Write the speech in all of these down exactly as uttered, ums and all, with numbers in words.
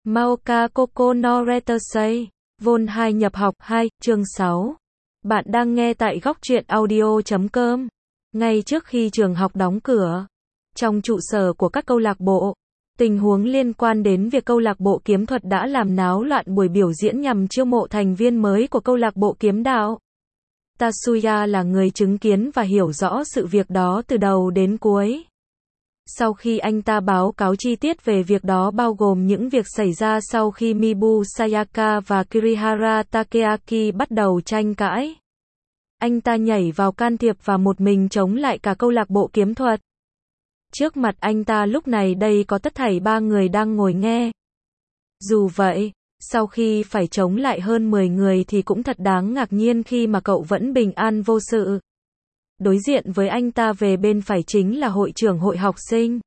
Maoka Koko no Retersei, Vol hai nhập học hai, chương sáu. Bạn đang nghe tại góc truyện audio chấm com. Ngay trước khi trường học đóng cửa, trong trụ sở của các câu lạc bộ, tình huống liên quan đến việc câu lạc bộ kiếm thuật đã làm náo loạn buổi biểu diễn nhằm chiêu mộ thành viên mới của câu lạc bộ kiếm đạo. Tatsuya là người chứng kiến và hiểu rõ sự việc đó từ đầu đến cuối. Sau khi anh ta báo cáo chi tiết về việc đó bao gồm những việc xảy ra sau khi Mibu Sayaka và Kirihara Takeaki bắt đầu tranh cãi, anh ta nhảy vào can thiệp và một mình chống lại cả câu lạc bộ kiếm thuật. Trước mặt anh ta lúc này đây có tất thảy ba người đang ngồi nghe. Dù vậy, sau khi phải chống lại hơn mười người thì cũng thật đáng ngạc nhiên khi mà cậu vẫn bình an vô sự. Đối diện với anh ta về bên phải chính là hội trưởng hội học sinh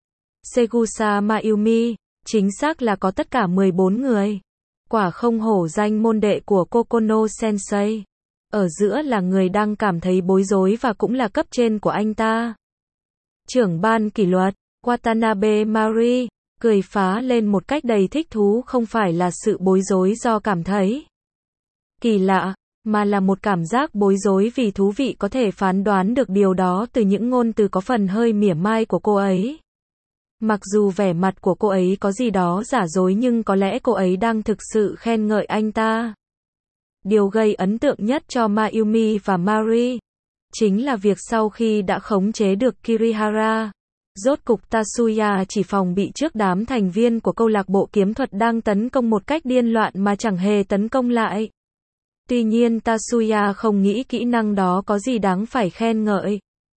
Segusa Mayumi, chính xác là có tất cả mười bốn người. Quả không hổ danh môn đệ của Kokono Sensei. Ở giữa là người đang cảm thấy bối rối và cũng là cấp trên của anh ta. Trưởng ban kỷ luật, Watanabe Mari, cười phá lên một cách đầy thích thú, không phải là sự bối rối do cảm thấy kỳ lạ, mà là một cảm giác bối rối vì thú vị có thể phán đoán được điều đó từ những ngôn từ có phần hơi mỉa mai của cô ấy. Mặc dù vẻ mặt của cô ấy có gì đó giả dối nhưng có lẽ cô ấy đang thực sự khen ngợi anh ta. Điều gây ấn tượng nhất cho Mayumi và Mari chính là việc sau khi đã khống chế được Kirihara, rốt cục Tatsuya chỉ phòng bị trước đám thành viên của câu lạc bộ kiếm thuật đang tấn công một cách điên loạn mà chẳng hề tấn công lại. Tuy nhiên Tatsuya không nghĩ kỹ năng đó có gì đáng phải khen ngợi.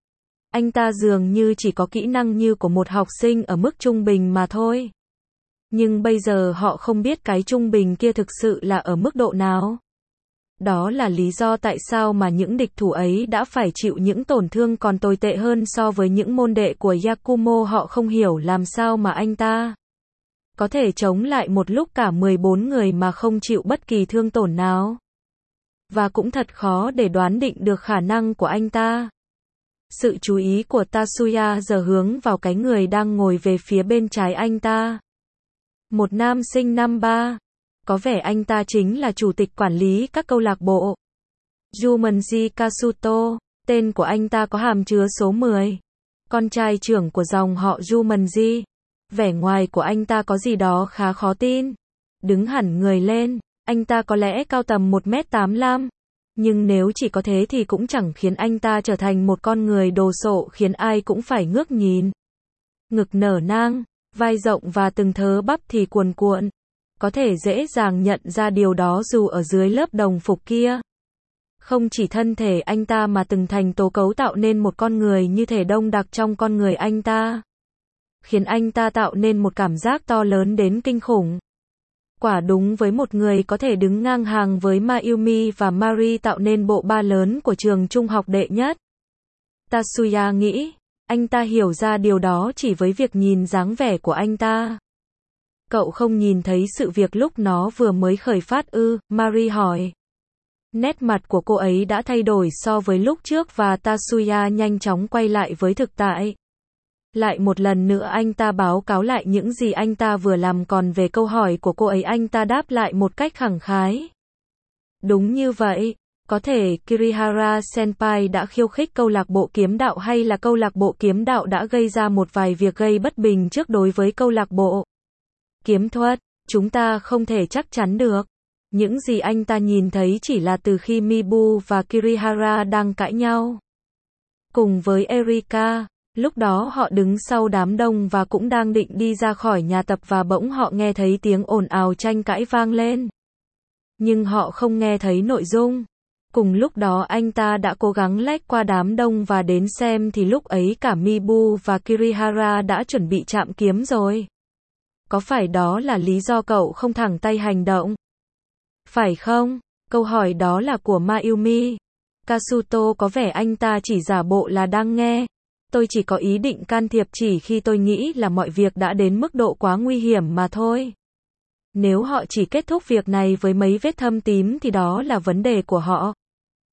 Anh ta dường như chỉ có kỹ năng như của một học sinh ở mức trung bình mà thôi. Nhưng bây giờ họ không biết cái trung bình kia thực sự là ở mức độ nào. Đó là lý do tại sao mà những địch thủ ấy đã phải chịu những tổn thương còn tồi tệ hơn so với những môn đệ của Yakumo. Họ không hiểu làm sao mà anh ta có thể chống lại một lúc cả mười bốn người mà không chịu bất kỳ thương tổn nào. Và cũng thật khó để đoán định được khả năng của anh ta. Sự chú ý của Tatsuya giờ hướng vào cái người đang ngồi về phía bên trái anh ta. Một nam sinh năm ba. Có vẻ anh ta chính là chủ tịch quản lý các câu lạc bộ. Jumanji Kasuto, tên của anh ta có hàm chứa số mười. Con trai trưởng của dòng họ Jumanji. Vẻ ngoài của anh ta có gì đó khá khó tin. Đứng hẳn người lên, anh ta có lẽ cao tầm một mét tám mươi lăm. Nhưng nếu chỉ có thế thì cũng chẳng khiến anh ta trở thành một con người đồ sộ khiến ai cũng phải ngước nhìn. Ngực nở nang, vai rộng và từng thớ bắp thì cuồn cuộn. Có thể dễ dàng nhận ra điều đó dù ở dưới lớp đồng phục kia. Không chỉ thân thể anh ta mà từng thành tố cấu tạo nên một con người như thể đông đặc trong con người anh ta. Khiến anh ta tạo nên một cảm giác to lớn đến kinh khủng. Quả đúng với một người có thể đứng ngang hàng với Mayumi và Mari tạo nên bộ ba lớn của trường trung học đệ nhất. Tatsuya nghĩ, anh ta hiểu ra điều đó chỉ với việc nhìn dáng vẻ của anh ta. Cậu không nhìn thấy sự việc lúc nó vừa mới khởi phát ư? Mari hỏi. Nét mặt của cô ấy đã thay đổi so với lúc trước và Tatsuya nhanh chóng quay lại với thực tại. Lại một lần nữa anh ta báo cáo lại những gì anh ta vừa làm, còn về câu hỏi của cô ấy anh ta đáp lại một cách khẳng khái. Đúng như vậy, có thể Kirihara Senpai đã khiêu khích câu lạc bộ kiếm đạo hay là câu lạc bộ kiếm đạo đã gây ra một vài việc gây bất bình trước đối với câu lạc bộ kiếm thuật. Chúng ta không thể chắc chắn được. Những gì anh ta nhìn thấy chỉ là từ khi Mibu và Kirihara đang cãi nhau. Cùng với Erika. Lúc đó họ đứng sau đám đông và cũng đang định đi ra khỏi nhà tập và bỗng họ nghe thấy tiếng ồn ào tranh cãi vang lên. Nhưng họ không nghe thấy nội dung. Cùng lúc đó anh ta đã cố gắng lách qua đám đông và đến xem thì lúc ấy cả Mibu và Kirihara đã chuẩn bị chạm kiếm rồi. Có phải đó là lý do cậu không thẳng tay hành động? Phải không? Câu hỏi đó là của Mayumi. Kasuto có vẻ anh ta chỉ giả bộ là đang nghe. Tôi chỉ có ý định can thiệp chỉ khi tôi nghĩ là mọi việc đã đến mức độ quá nguy hiểm mà thôi. Nếu họ chỉ kết thúc việc này với mấy vết thâm tím thì đó là vấn đề của họ.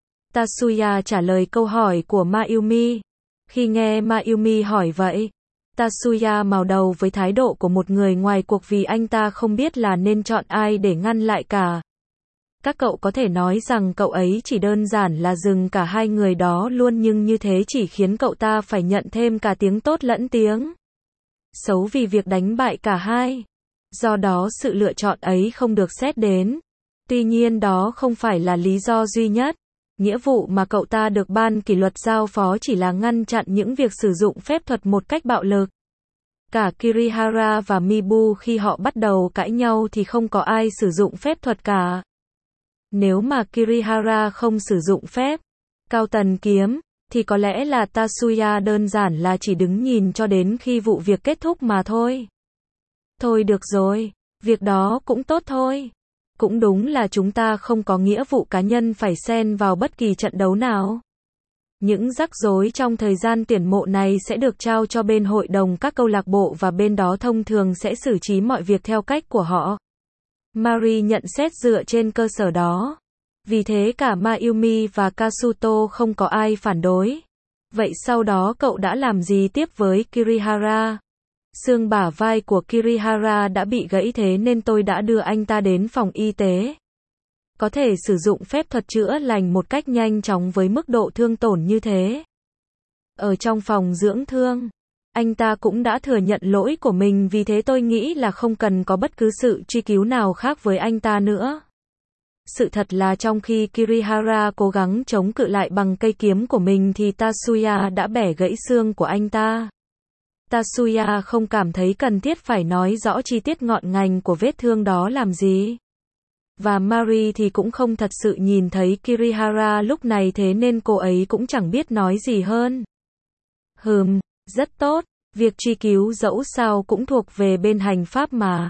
Tatsuya trả lời câu hỏi của Mayumi. Khi nghe Mayumi hỏi vậy, Tatsuya màu đầu với thái độ của một người ngoài cuộc vì anh ta không biết là nên chọn ai để ngăn lại cả. Các cậu có thể nói rằng cậu ấy chỉ đơn giản là dừng cả hai người đó luôn nhưng như thế chỉ khiến cậu ta phải nhận thêm cả tiếng tốt lẫn tiếng xấu vì việc đánh bại cả hai. Do đó sự lựa chọn ấy không được xét đến. Tuy nhiên đó không phải là lý do duy nhất. Nghĩa vụ mà cậu ta được ban kỷ luật giao phó chỉ là ngăn chặn những việc sử dụng phép thuật một cách bạo lực. Cả Kirihara và Mibu khi họ bắt đầu cãi nhau thì không có ai sử dụng phép thuật cả. Nếu mà Kirihara không sử dụng phép cao tần kiếm, thì có lẽ là Tatsuya đơn giản là chỉ đứng nhìn cho đến khi vụ việc kết thúc mà thôi. Thôi được rồi, việc đó cũng tốt thôi. Cũng đúng là chúng ta không có nghĩa vụ cá nhân phải xen vào bất kỳ trận đấu nào. Những rắc rối trong thời gian tuyển mộ này sẽ được trao cho bên hội đồng các câu lạc bộ và bên đó thông thường sẽ xử trí mọi việc theo cách của họ. Mari nhận xét dựa trên cơ sở đó. Vì thế cả Mayumi và Kasuto không có ai phản đối. Vậy sau đó cậu đã làm gì tiếp với Kirihara? Xương bả vai của Kirihara đã bị gãy thế nên tôi đã đưa anh ta đến phòng y tế. Có thể sử dụng phép thuật chữa lành một cách nhanh chóng với mức độ thương tổn như thế. Ở trong phòng dưỡng thương, anh ta cũng đã thừa nhận lỗi của mình vì thế tôi nghĩ là không cần có bất cứ sự truy cứu nào khác với anh ta nữa. Sự thật là trong khi Kirihara cố gắng chống cự lại bằng cây kiếm của mình thì Tatsuya đã bẻ gãy xương của anh ta. Tatsuya không cảm thấy cần thiết phải nói rõ chi tiết ngọn ngành của vết thương đó làm gì. Và Mari thì cũng không thật sự nhìn thấy Kirihara lúc này thế nên cô ấy cũng chẳng biết nói gì hơn. Hừm, rất tốt, việc truy cứu dẫu sao cũng thuộc về bên hành pháp mà.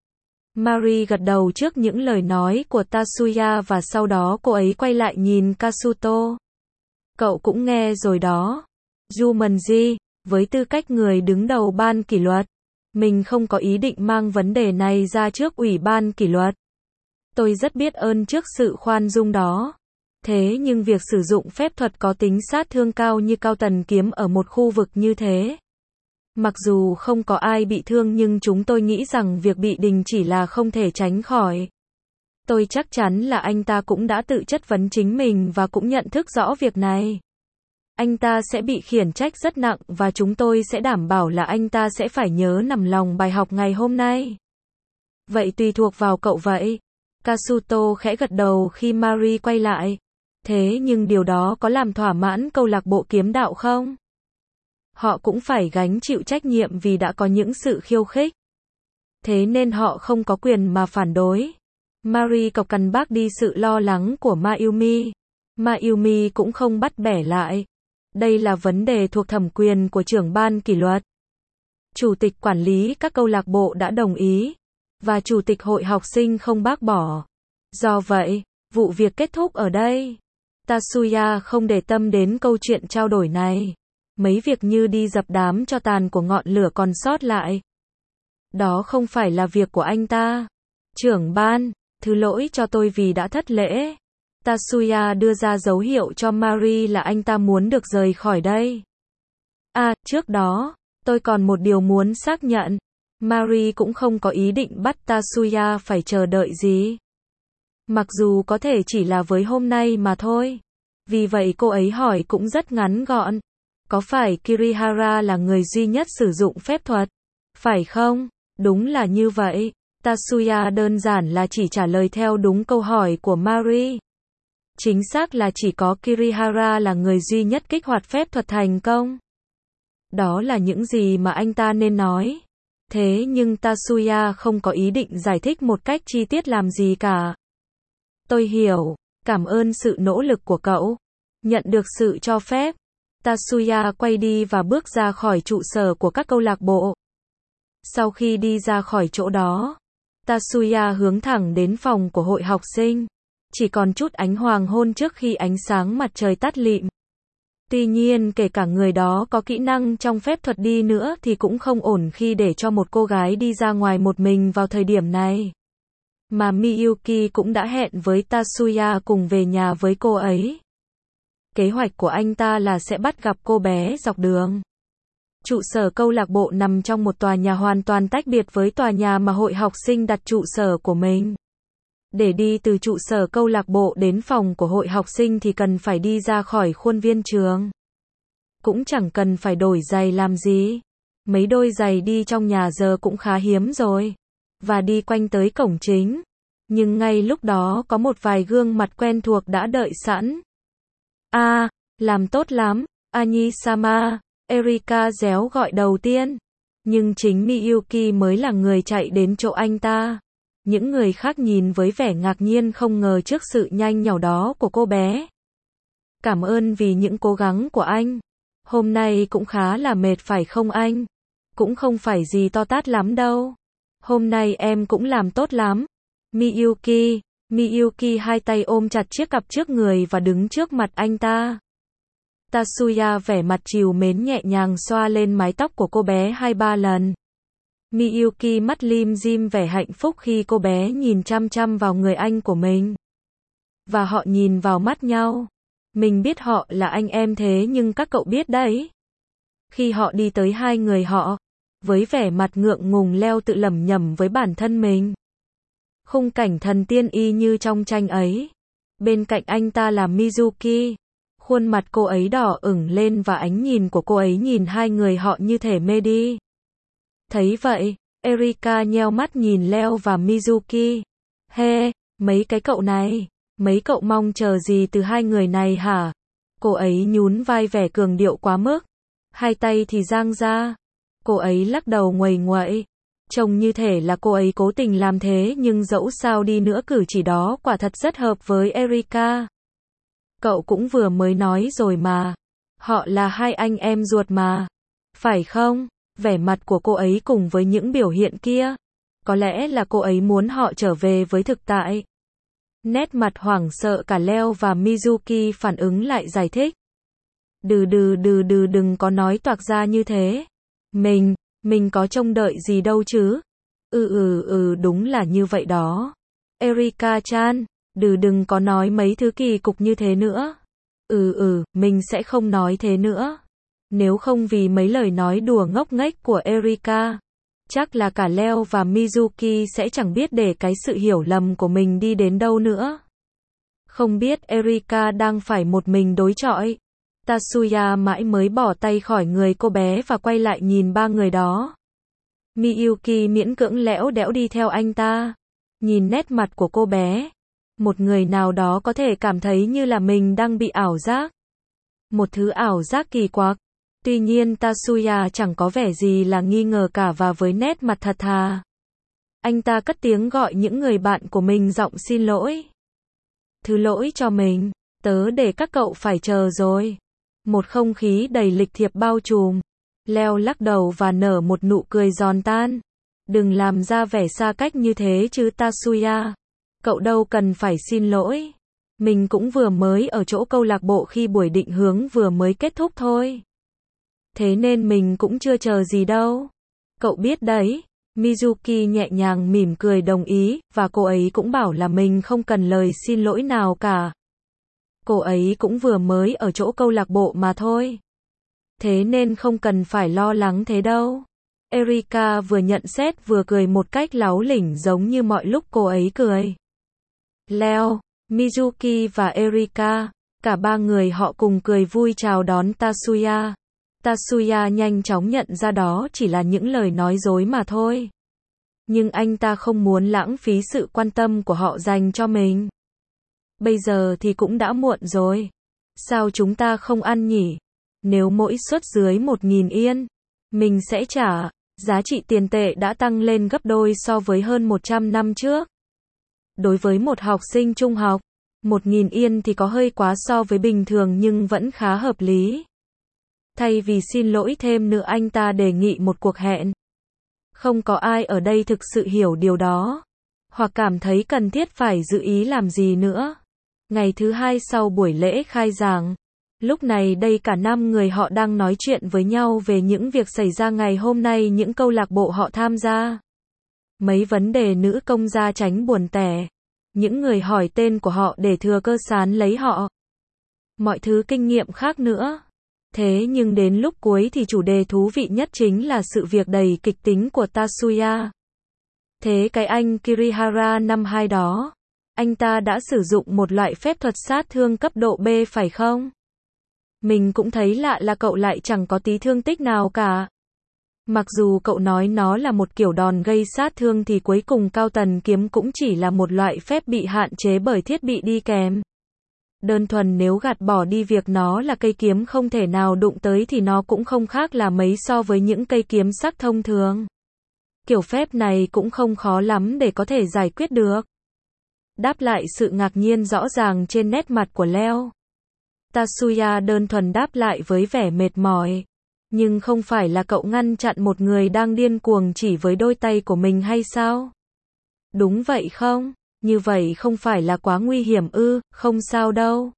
Mari gật đầu trước những lời nói của Tatsuya và sau đó cô ấy quay lại nhìn Kasuto. Cậu cũng nghe rồi đó. Jumanji, với tư cách người đứng đầu ban kỷ luật, mình không có ý định mang vấn đề này ra trước ủy ban kỷ luật. Tôi rất biết ơn trước sự khoan dung đó. Thế nhưng việc sử dụng phép thuật có tính sát thương cao như cao tần kiếm ở một khu vực như thế. Mặc dù không có ai bị thương nhưng chúng tôi nghĩ rằng việc bị đình chỉ là không thể tránh khỏi. Tôi chắc chắn là anh ta cũng đã tự chất vấn chính mình và cũng nhận thức rõ việc này. Anh ta sẽ bị khiển trách rất nặng và chúng tôi sẽ đảm bảo là anh ta sẽ phải nhớ nằm lòng bài học ngày hôm nay. Vậy tùy thuộc vào cậu vậy. Kasuto khẽ gật đầu khi Mari quay lại. Thế nhưng điều đó có làm thỏa mãn câu lạc bộ kiếm đạo không? Họ cũng phải gánh chịu trách nhiệm vì đã có những sự khiêu khích. Thế nên họ không có quyền mà phản đối. Mari cộc cằn bác đi sự lo lắng của Mayumi. Mayumi cũng không bắt bẻ lại. Đây là vấn đề thuộc thẩm quyền của trưởng ban kỷ luật. Chủ tịch quản lý các câu lạc bộ đã đồng ý. Và chủ tịch hội học sinh không bác bỏ. Do vậy, vụ việc kết thúc ở đây. Tatsuya không để tâm đến câu chuyện trao đổi này. Mấy việc như đi dập đám cho tàn của ngọn lửa còn sót lại. Đó không phải là việc của anh ta. Trưởng ban, thứ lỗi cho tôi vì đã thất lễ. Tatsuya đưa ra dấu hiệu cho Mari là anh ta muốn được rời khỏi đây. À, trước đó, tôi còn một điều muốn xác nhận. Mari cũng không có ý định bắt Tatsuya phải chờ đợi gì. Mặc dù có thể chỉ là với hôm nay mà thôi. Vì vậy cô ấy hỏi cũng rất ngắn gọn. Có phải Kirihara là người duy nhất sử dụng phép thuật? Phải không? Đúng là như vậy. Tatsuya đơn giản là chỉ trả lời theo đúng câu hỏi của Mari. Chính xác là chỉ có Kirihara là người duy nhất kích hoạt phép thuật thành công. Đó là những gì mà anh ta nên nói. Thế nhưng Tatsuya không có ý định giải thích một cách chi tiết làm gì cả. Tôi hiểu, cảm ơn sự nỗ lực của cậu. Nhận được sự cho phép. Tatsuya quay đi và bước ra khỏi trụ sở của các câu lạc bộ. Sau khi đi ra khỏi chỗ đó, Tatsuya hướng thẳng đến phòng của hội học sinh. Chỉ còn chút ánh hoàng hôn trước khi ánh sáng mặt trời tắt lịm. Tuy nhiên kể cả người đó có kỹ năng trong phép thuật đi nữa thì cũng không ổn khi để cho một cô gái đi ra ngoài một mình vào thời điểm này. Mà Miyuki cũng đã hẹn với Tatsuya cùng về nhà với cô ấy. Kế hoạch của anh ta là sẽ bắt gặp cô bé dọc đường. Trụ sở câu lạc bộ nằm trong một tòa nhà hoàn toàn tách biệt với tòa nhà mà hội học sinh đặt trụ sở của mình. Để đi từ trụ sở câu lạc bộ đến phòng của hội học sinh thì cần phải đi ra khỏi khuôn viên trường. Cũng chẳng cần phải đổi giày làm gì. Mấy đôi giày đi trong nhà giờ cũng khá hiếm rồi. Và đi quanh tới cổng chính. Nhưng ngay lúc đó có một vài gương mặt quen thuộc đã đợi sẵn. À, làm tốt lắm, Annie-sama, Erika réo gọi đầu tiên. Nhưng chính Miyuki mới là người chạy đến chỗ anh ta. Những người khác nhìn với vẻ ngạc nhiên không ngờ trước sự nhanh nhảu đó của cô bé. Cảm ơn vì những cố gắng của anh. Hôm nay cũng khá là mệt phải không anh? Cũng không phải gì to tát lắm đâu. Hôm nay em cũng làm tốt lắm. Miyuki, Miyuki hai tay ôm chặt chiếc cặp trước người và đứng trước mặt anh ta. Tatsuya vẻ mặt trìu mến nhẹ nhàng xoa lên mái tóc của cô bé hai ba lần. Miyuki mắt lim dim vẻ hạnh phúc khi cô bé nhìn chăm chăm vào người anh của mình. Và họ nhìn vào mắt nhau. Mình biết họ là anh em thế nhưng các cậu biết đấy. Khi họ đi tới hai người họ, với vẻ mặt ngượng ngùng Leo tự lẩm nhẩm với bản thân mình. Khung cảnh thần tiên y như trong tranh ấy. Bên cạnh anh ta là Mizuki. Khuôn mặt cô ấy đỏ ửng lên và ánh nhìn của cô ấy nhìn hai người họ như thể mê đi. Thấy vậy, Erika nheo mắt nhìn Leo và Mizuki. Hê, hey, mấy cái cậu này, mấy cậu mong chờ gì từ hai người này hả? Cô ấy nhún vai vẻ cường điệu quá mức. Hai tay thì dang ra. Cô ấy lắc đầu nguầy nguậy. Trông như thể là cô ấy cố tình làm thế nhưng dẫu sao đi nữa cử chỉ đó quả thật rất hợp với Erika. Cậu cũng vừa mới nói rồi mà. Họ là hai anh em ruột mà. Phải không? Vẻ mặt của cô ấy cùng với những biểu hiện kia. Có lẽ là cô ấy muốn họ trở về với thực tại. Nét mặt hoảng sợ cả Leo và Mizuki phản ứng lại giải thích. Đừ đừ đừ đừ đừng có nói toạc ra như thế. Mình, mình có trông đợi gì đâu chứ. Ừ ừ ừ đúng là như vậy đó. Erika-chan, đừ đừng có nói mấy thứ kỳ cục như thế nữa. Ừ ừ, mình sẽ không nói thế nữa. Nếu không vì mấy lời nói đùa ngốc nghếch của Erika, chắc là cả Leo và Mizuki sẽ chẳng biết để cái sự hiểu lầm của mình đi đến đâu nữa. Không biết Erika đang phải một mình đối chọi. Tatsuya mãi mới bỏ tay khỏi người cô bé và quay lại nhìn ba người đó. Miyuki miễn cưỡng lẽo đẽo đi theo anh ta. Nhìn nét mặt của cô bé. Một người nào đó có thể cảm thấy như là mình đang bị ảo giác. Một thứ ảo giác kỳ quặc. Tuy nhiên Tatsuya chẳng có vẻ gì là nghi ngờ cả và với nét mặt thật thà. Anh ta cất tiếng gọi những người bạn của mình giọng xin lỗi. Thứ lỗi cho mình, tớ để các cậu phải chờ rồi. Một không khí đầy lịch thiệp bao trùm. Leo lắc đầu và nở một nụ cười giòn tan. Đừng làm ra vẻ xa cách như thế chứ Tatsuya. Cậu đâu cần phải xin lỗi. Mình cũng vừa mới ở chỗ câu lạc bộ khi buổi định hướng vừa mới kết thúc thôi. Thế nên mình cũng chưa chờ gì đâu. Cậu biết đấy. Mizuki nhẹ nhàng mỉm cười đồng ý, và cô ấy cũng bảo là mình không cần lời xin lỗi nào cả. Cô ấy cũng vừa mới ở chỗ câu lạc bộ mà thôi. Thế nên không cần phải lo lắng thế đâu. Erika vừa nhận xét vừa cười một cách láu lỉnh giống như mọi lúc cô ấy cười. Leo, Mizuki và Erika, cả ba người họ cùng cười vui chào đón Tatsuya. Tatsuya nhanh chóng nhận ra đó chỉ là những lời nói dối mà thôi. Nhưng anh ta không muốn lãng phí sự quan tâm của họ dành cho mình. Bây giờ thì cũng đã muộn rồi. Sao chúng ta không ăn nhỉ? Nếu mỗi suất dưới một nghìn yên, mình sẽ trả. Giá trị tiền tệ đã tăng lên gấp đôi so với hơn một trăm năm trước. Đối với một học sinh trung học, một nghìn yên thì có hơi quá so với bình thường nhưng vẫn khá hợp lý. Thay vì xin lỗi thêm nữa anh ta đề nghị một cuộc hẹn. Không có ai ở đây thực sự hiểu điều đó. Hoặc cảm thấy cần thiết phải giữ ý làm gì nữa. Ngày thứ hai sau buổi lễ khai giảng. Lúc này đây cả năm người họ đang nói chuyện với nhau về những việc xảy ra ngày hôm nay những câu lạc bộ họ tham gia. Mấy vấn đề nữ công gia tránh buồn tẻ. Những người hỏi tên của họ để thừa cơ sán lấy họ. Mọi thứ kinh nghiệm khác nữa. Thế nhưng đến lúc cuối thì chủ đề thú vị nhất chính là sự việc đầy kịch tính của Tatsuya. Thế cái anh Kirihara năm hai đó, anh ta đã sử dụng một loại phép thuật sát thương cấp độ B phải không? Mình cũng thấy lạ là cậu lại chẳng có tí thương tích nào cả. Mặc dù cậu nói nó là một kiểu đòn gây sát thương thì cuối cùng cao tần kiếm cũng chỉ là một loại phép bị hạn chế bởi thiết bị đi kèm. Đơn thuần nếu gạt bỏ đi việc nó là cây kiếm không thể nào đụng tới thì nó cũng không khác là mấy so với những cây kiếm sắc thông thường. Kiểu phép này cũng không khó lắm để có thể giải quyết được. Đáp lại sự ngạc nhiên rõ ràng trên nét mặt của Leo, Tatsuya đơn thuần đáp lại với vẻ mệt mỏi. Nhưng không phải là cậu ngăn chặn một người đang điên cuồng chỉ với đôi tay của mình hay sao? Đúng vậy không? Như vậy không phải là quá nguy hiểm ư? Không sao đâu.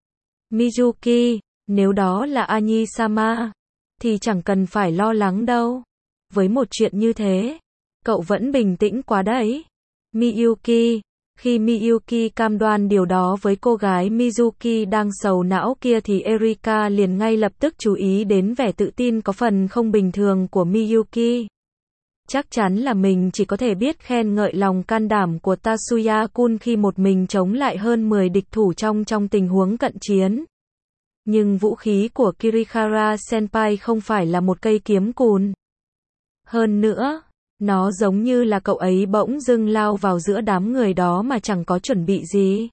Mizuki, nếu đó là Ani-sama, thì chẳng cần phải lo lắng đâu. Với một chuyện như thế, cậu vẫn bình tĩnh quá đấy. Miyuki, khi Miyuki cam đoan điều đó với cô gái Mizuki đang sầu não kia thì Erika liền ngay lập tức chú ý đến vẻ tự tin có phần không bình thường của Miyuki. Chắc chắn là mình chỉ có thể biết khen ngợi lòng can đảm của Tatsuya-kun khi một mình chống lại hơn mười địch thủ trong trong tình huống cận chiến. Nhưng vũ khí của Kirihara-senpai không phải là một cây kiếm cùn. Hơn nữa, nó giống như là cậu ấy bỗng dưng lao vào giữa đám người đó mà chẳng có chuẩn bị gì.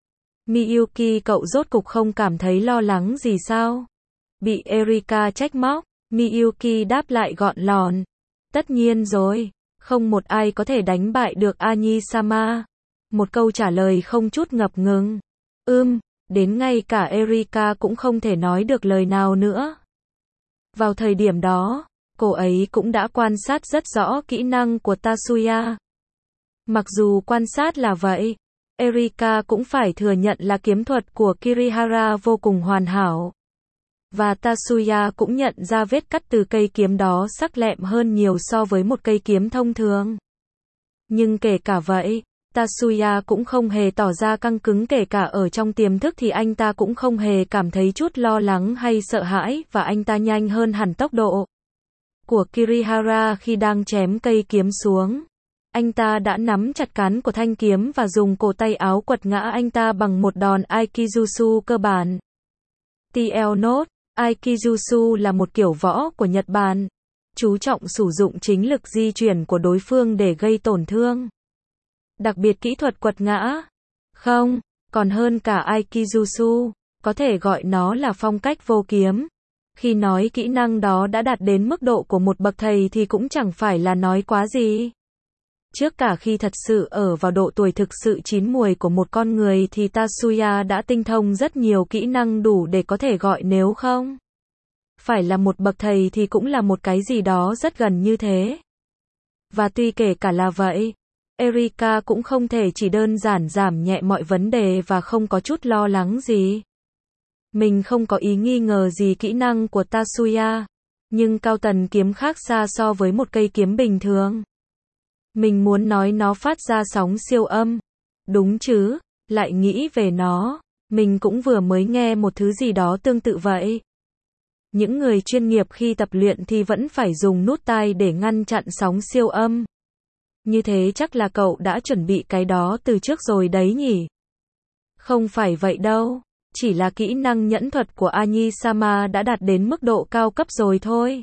Miyuki, cậu rốt cục không cảm thấy lo lắng gì sao? Bị Erika trách móc, Miyuki đáp lại gọn lòn. Tất nhiên rồi, không một ai có thể đánh bại được Ani-sama. Một câu trả lời không chút ngập ngừng. Ưm, đến ngay cả Erika cũng không thể nói được lời nào nữa. Vào thời điểm đó, cô ấy cũng đã quan sát rất rõ kỹ năng của Tatsuya. Mặc dù quan sát là vậy, Erika cũng phải thừa nhận là kiếm thuật của Kirihara vô cùng hoàn hảo. Và Tatsuya cũng nhận ra vết cắt từ cây kiếm đó sắc lẹm hơn nhiều so với một cây kiếm thông thường. Nhưng kể cả vậy, Tatsuya cũng không hề tỏ ra căng cứng, kể cả ở trong tiềm thức thì anh ta cũng không hề cảm thấy chút lo lắng hay sợ hãi, và anh ta nhanh hơn hẳn tốc độ của Kirihara khi đang chém cây kiếm xuống. Anh ta đã nắm chặt cán của thanh kiếm và dùng cổ tay áo quật ngã anh ta bằng một đòn Aikijutsu cơ bản. tê lờ Note, Aikijutsu là một kiểu võ của Nhật Bản, chú trọng sử dụng chính lực di chuyển của đối phương để gây tổn thương. Đặc biệt kỹ thuật quật ngã, không, còn hơn cả Aikijutsu, có thể gọi nó là phong cách vô kiếm. Khi nói kỹ năng đó đã đạt đến mức độ của một bậc thầy thì cũng chẳng phải là nói quá gì. Trước cả khi thật sự ở vào độ tuổi thực sự chín muồi của một con người thì Tatsuya đã tinh thông rất nhiều kỹ năng đủ để có thể gọi nếu không phải là một bậc thầy thì cũng là một cái gì đó rất gần như thế. Và tuy kể cả là vậy, Erika cũng không thể chỉ đơn giản giảm nhẹ mọi vấn đề và không có chút lo lắng gì. Mình không có ý nghi ngờ gì kỹ năng của Tatsuya, nhưng cao tần kiếm khác xa so với một cây kiếm bình thường. Mình muốn nói nó phát ra sóng siêu âm. Đúng chứ, lại nghĩ về nó, mình cũng vừa mới nghe một thứ gì đó tương tự vậy. Những người chuyên nghiệp khi tập luyện thì vẫn phải dùng nút tai để ngăn chặn sóng siêu âm. Như thế chắc là cậu đã chuẩn bị cái đó từ trước rồi đấy nhỉ? Không phải vậy đâu, chỉ là kỹ năng nhẫn thuật của Ani-sama đã đạt đến mức độ cao cấp rồi thôi.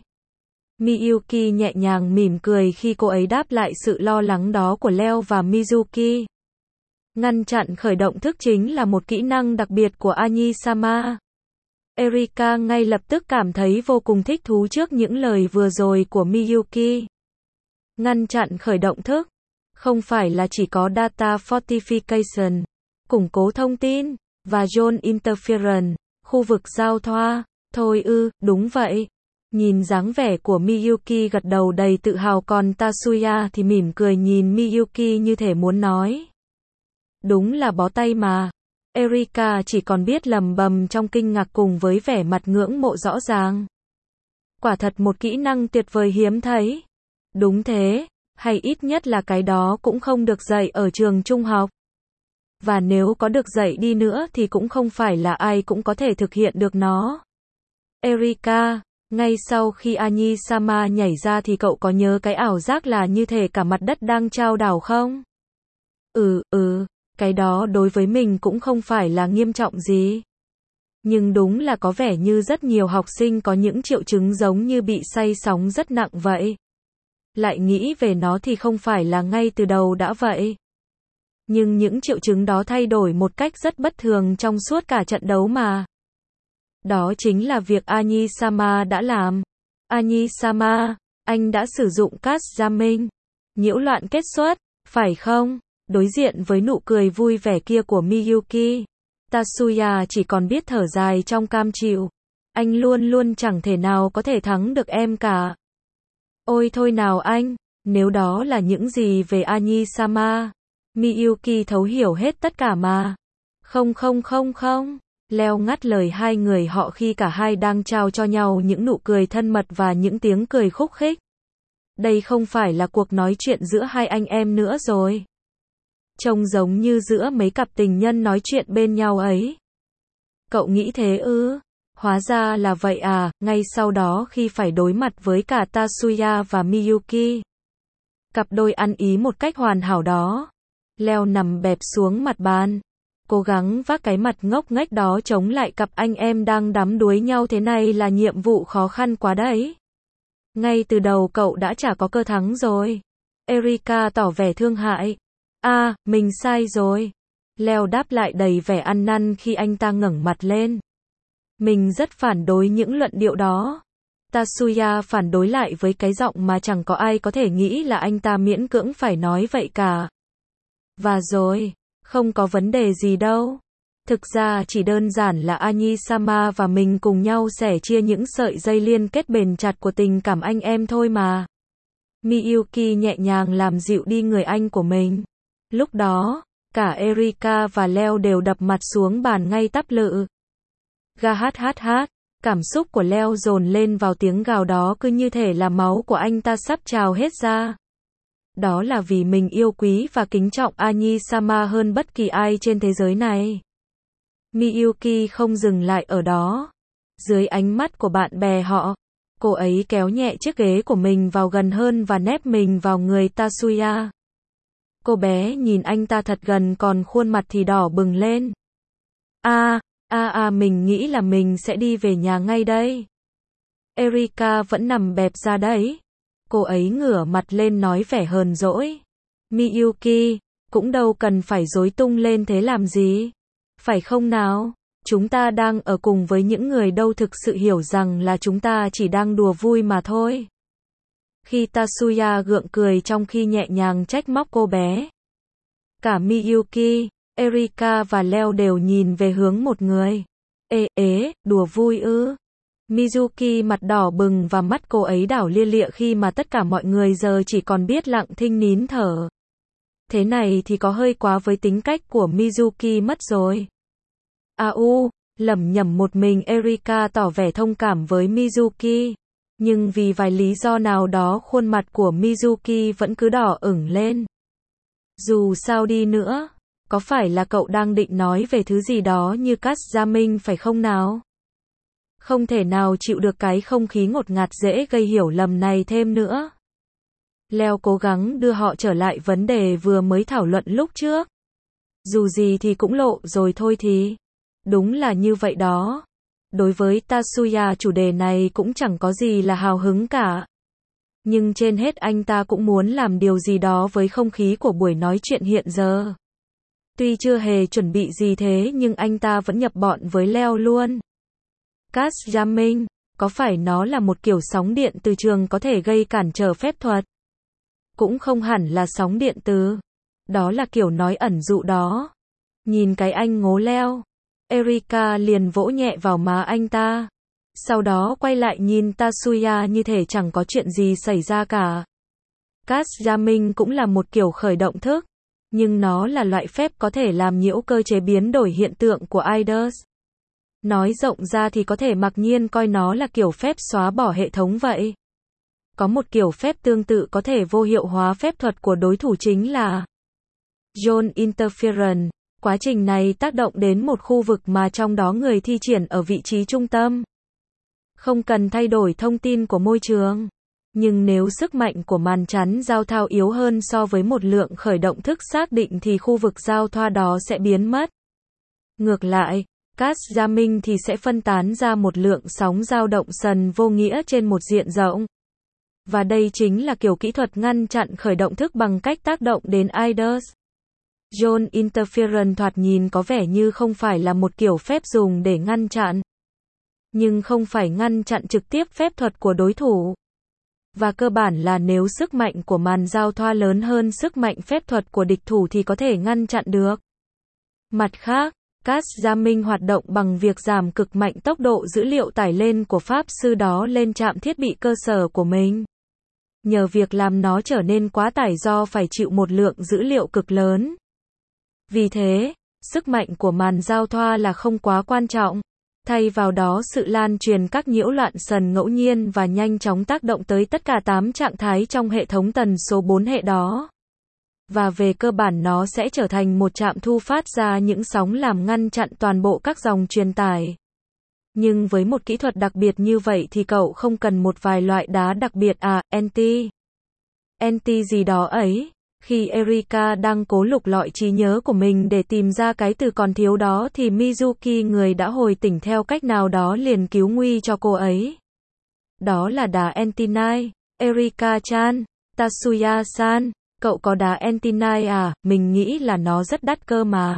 Miyuki nhẹ nhàng mỉm cười khi cô ấy đáp lại sự lo lắng đó của Leo và Mizuki. Ngăn chặn khởi động thức chính là một kỹ năng đặc biệt của Ani-sama. Erika ngay lập tức cảm thấy vô cùng thích thú trước những lời vừa rồi của Miyuki. Ngăn chặn khởi động thức, không phải là chỉ có data fortification, củng cố thông tin, và zone interference, khu vực giao thoa, thôi ư, đúng vậy. Nhìn dáng vẻ của Miyuki gật đầu đầy tự hào, còn Tatsuya thì mỉm cười nhìn Miyuki như thể muốn nói. Đúng là bó tay mà. Erika chỉ còn biết lầm bầm trong kinh ngạc cùng với vẻ mặt ngưỡng mộ rõ ràng. Quả thật một kỹ năng tuyệt vời hiếm thấy. Đúng thế, hay ít nhất là cái đó cũng không được dạy ở trường trung học. Và nếu có được dạy đi nữa thì cũng không phải là ai cũng có thể thực hiện được nó. Erika, ngay sau khi Anisama nhảy ra thì cậu có nhớ cái ảo giác là như thể cả mặt đất đang chao đảo không? Ừ, ừ, cái đó đối với mình cũng không phải là nghiêm trọng gì. Nhưng đúng là có vẻ như rất nhiều học sinh có những triệu chứng giống như bị say sóng rất nặng vậy. Lại nghĩ về nó thì không phải là ngay từ đầu đã vậy. Nhưng những triệu chứng đó thay đổi một cách rất bất thường trong suốt cả trận đấu mà. Đó chính là việc Anisama đã làm. Anisama, anh đã sử dụng cast jamming, nhiễu loạn kết xuất, phải không? Đối diện với nụ cười vui vẻ kia của Miyuki, Tatsuya chỉ còn biết thở dài trong cam chịu. Anh luôn luôn chẳng thể nào có thể thắng được em cả. Ôi thôi nào anh, nếu đó là những gì về Anisama, Miyuki thấu hiểu hết tất cả mà. Không không không không. Leo ngắt lời hai người họ khi cả hai đang trao cho nhau những nụ cười thân mật và những tiếng cười khúc khích. Đây không phải là cuộc nói chuyện giữa hai anh em nữa rồi. Trông giống như giữa mấy cặp tình nhân nói chuyện bên nhau ấy. Cậu nghĩ thế ư? Hóa ra là vậy à, ngay sau đó khi phải đối mặt với cả Tatsuya và Miyuki. Cặp đôi ăn ý một cách hoàn hảo đó. Leo nằm bẹp xuống mặt bàn. Cố gắng vác cái mặt ngốc nghếch đó chống lại cặp anh em đang đắm đuối nhau thế này là nhiệm vụ khó khăn quá đấy. Ngay từ đầu cậu đã chả có cơ thắng rồi. Erika tỏ vẻ thương hại. À, mình sai rồi. Leo đáp lại đầy vẻ ăn năn khi anh ta ngẩng mặt lên. Mình rất phản đối những luận điệu đó. Tatsuya phản đối lại với cái giọng mà chẳng có ai có thể nghĩ là anh ta miễn cưỡng phải nói vậy cả. Và rồi, không có vấn đề gì đâu. Thực ra chỉ đơn giản là Anisama và mình cùng nhau sẻ chia những sợi dây liên kết bền chặt của tình cảm anh em thôi mà. Miyuki nhẹ nhàng làm dịu đi người anh của mình. Lúc đó, cả Erika và Leo đều đập mặt xuống bàn ngay tắp lự. Ga hát hát hát, cảm xúc của Leo dồn lên vào tiếng gào đó cứ như thể là máu của anh ta sắp trào hết ra. Đó là vì mình yêu quý và kính trọng Anisama hơn bất kỳ ai trên thế giới này. Miyuki không dừng lại ở đó. Dưới ánh mắt của bạn bè họ, cô ấy kéo nhẹ chiếc ghế của mình vào gần hơn và nép mình vào người Tatsuya. Cô bé nhìn anh ta thật gần còn khuôn mặt thì đỏ bừng lên. À, à à mình nghĩ là mình sẽ đi về nhà ngay đây. Erika vẫn nằm bẹp ra đấy. Cô ấy ngửa mặt lên nói vẻ hờn dỗi. Miyuki, cũng đâu cần phải rối tung lên thế làm gì. Phải không nào? Chúng ta đang ở cùng với những người đâu thực sự hiểu rằng là chúng ta chỉ đang đùa vui mà thôi. Khi Tatsuya gượng cười trong khi nhẹ nhàng trách móc cô bé. Cả Miyuki, Erika và Leo đều nhìn về hướng một người. Ê ế, đùa vui ư? Mizuki mặt đỏ bừng và mắt cô ấy đảo lia lịa khi mà tất cả mọi người giờ chỉ còn biết lặng thinh nín thở. Thế này thì có hơi quá với tính cách của Mizuki mất rồi. À u, lẩm nhẩm một mình Erika tỏ vẻ thông cảm với Mizuki. Nhưng vì vài lý do nào đó khuôn mặt của Mizuki vẫn cứ đỏ ửng lên. Dù sao đi nữa, có phải là cậu đang định nói về thứ gì đó như cast jamming phải không nào? Không thể nào chịu được cái không khí ngột ngạt dễ gây hiểu lầm này thêm nữa. Leo cố gắng đưa họ trở lại vấn đề vừa mới thảo luận lúc trước. Dù gì thì cũng lộ rồi thôi thì. Đúng là như vậy đó. Đối với Tatsuya chủ đề này cũng chẳng có gì là hào hứng cả. Nhưng trên hết anh ta cũng muốn làm điều gì đó với không khí của buổi nói chuyện hiện giờ. Tuy chưa hề chuẩn bị gì thế nhưng anh ta vẫn nhập bọn với Leo luôn. Cast jamming, có phải nó là một kiểu sóng điện từ trường có thể gây cản trở phép thuật? Cũng không hẳn là sóng điện từ. Đó là kiểu nói ẩn dụ đó. Nhìn cái anh ngố Leo. Erika liền vỗ nhẹ vào má anh ta. Sau đó quay lại nhìn Tatsuya như thể chẳng có chuyện gì xảy ra cả. Cast jamming cũng là một kiểu khởi động thức. Nhưng nó là loại phép có thể làm nhiễu cơ chế biến đổi hiện tượng của i đê ét. Nói rộng ra thì có thể mặc nhiên coi nó là kiểu phép xóa bỏ hệ thống vậy. Có một kiểu phép tương tự có thể vô hiệu hóa phép thuật của đối thủ chính là zone interference. Quá trình này tác động đến một khu vực mà trong đó người thi triển ở vị trí trung tâm. không cần thay đổi thông tin của môi trường. Nhưng nếu sức mạnh của màn chắn giao thoa yếu hơn so với một lượng khởi động thức xác định thì khu vực giao thoa đó sẽ biến mất. Ngược lại, cast jamming thì sẽ phân tán ra một lượng sóng dao động sần vô nghĩa trên một diện rộng. Và đây chính là kiểu kỹ thuật ngăn chặn khởi động thức bằng cách tác động đến i đê ét. Zone interference thoạt nhìn có vẻ như không phải là một kiểu phép dùng để ngăn chặn. Nhưng không phải ngăn chặn trực tiếp phép thuật của đối thủ. Và cơ bản là nếu sức mạnh của màn giao thoa lớn hơn sức mạnh phép thuật của địch thủ thì có thể ngăn chặn được. Mặt khác, cast jamming hoạt động bằng việc giảm cực mạnh tốc độ dữ liệu tải lên của pháp sư đó lên trạm thiết bị cơ sở của mình. Nhờ việc làm nó trở nên quá tải do phải chịu một lượng dữ liệu cực lớn. Vì thế, sức mạnh của màn giao thoa là không quá quan trọng. Thay vào đó sự lan truyền các nhiễu loạn sần ngẫu nhiên và nhanh chóng tác động tới tất cả tám trạng thái trong hệ thống tần số bốn hệ đó. Và về cơ bản nó sẽ trở thành một trạm thu phát ra những sóng làm ngăn chặn toàn bộ các dòng truyền tải. Nhưng với một kỹ thuật đặc biệt như vậy thì cậu không cần một vài loại đá đặc biệt à, anti. Anti gì đó ấy. Khi Erika đang cố lục lọi trí nhớ của mình để tìm ra cái từ còn thiếu đó thì Mizuki người đã hồi tỉnh theo cách nào đó liền cứu nguy cho cô ấy. Đó là đá Antinai. Erika-chan, Tatsuya-san, cậu có đá Antinai à, mình nghĩ là nó rất đắt cơ mà.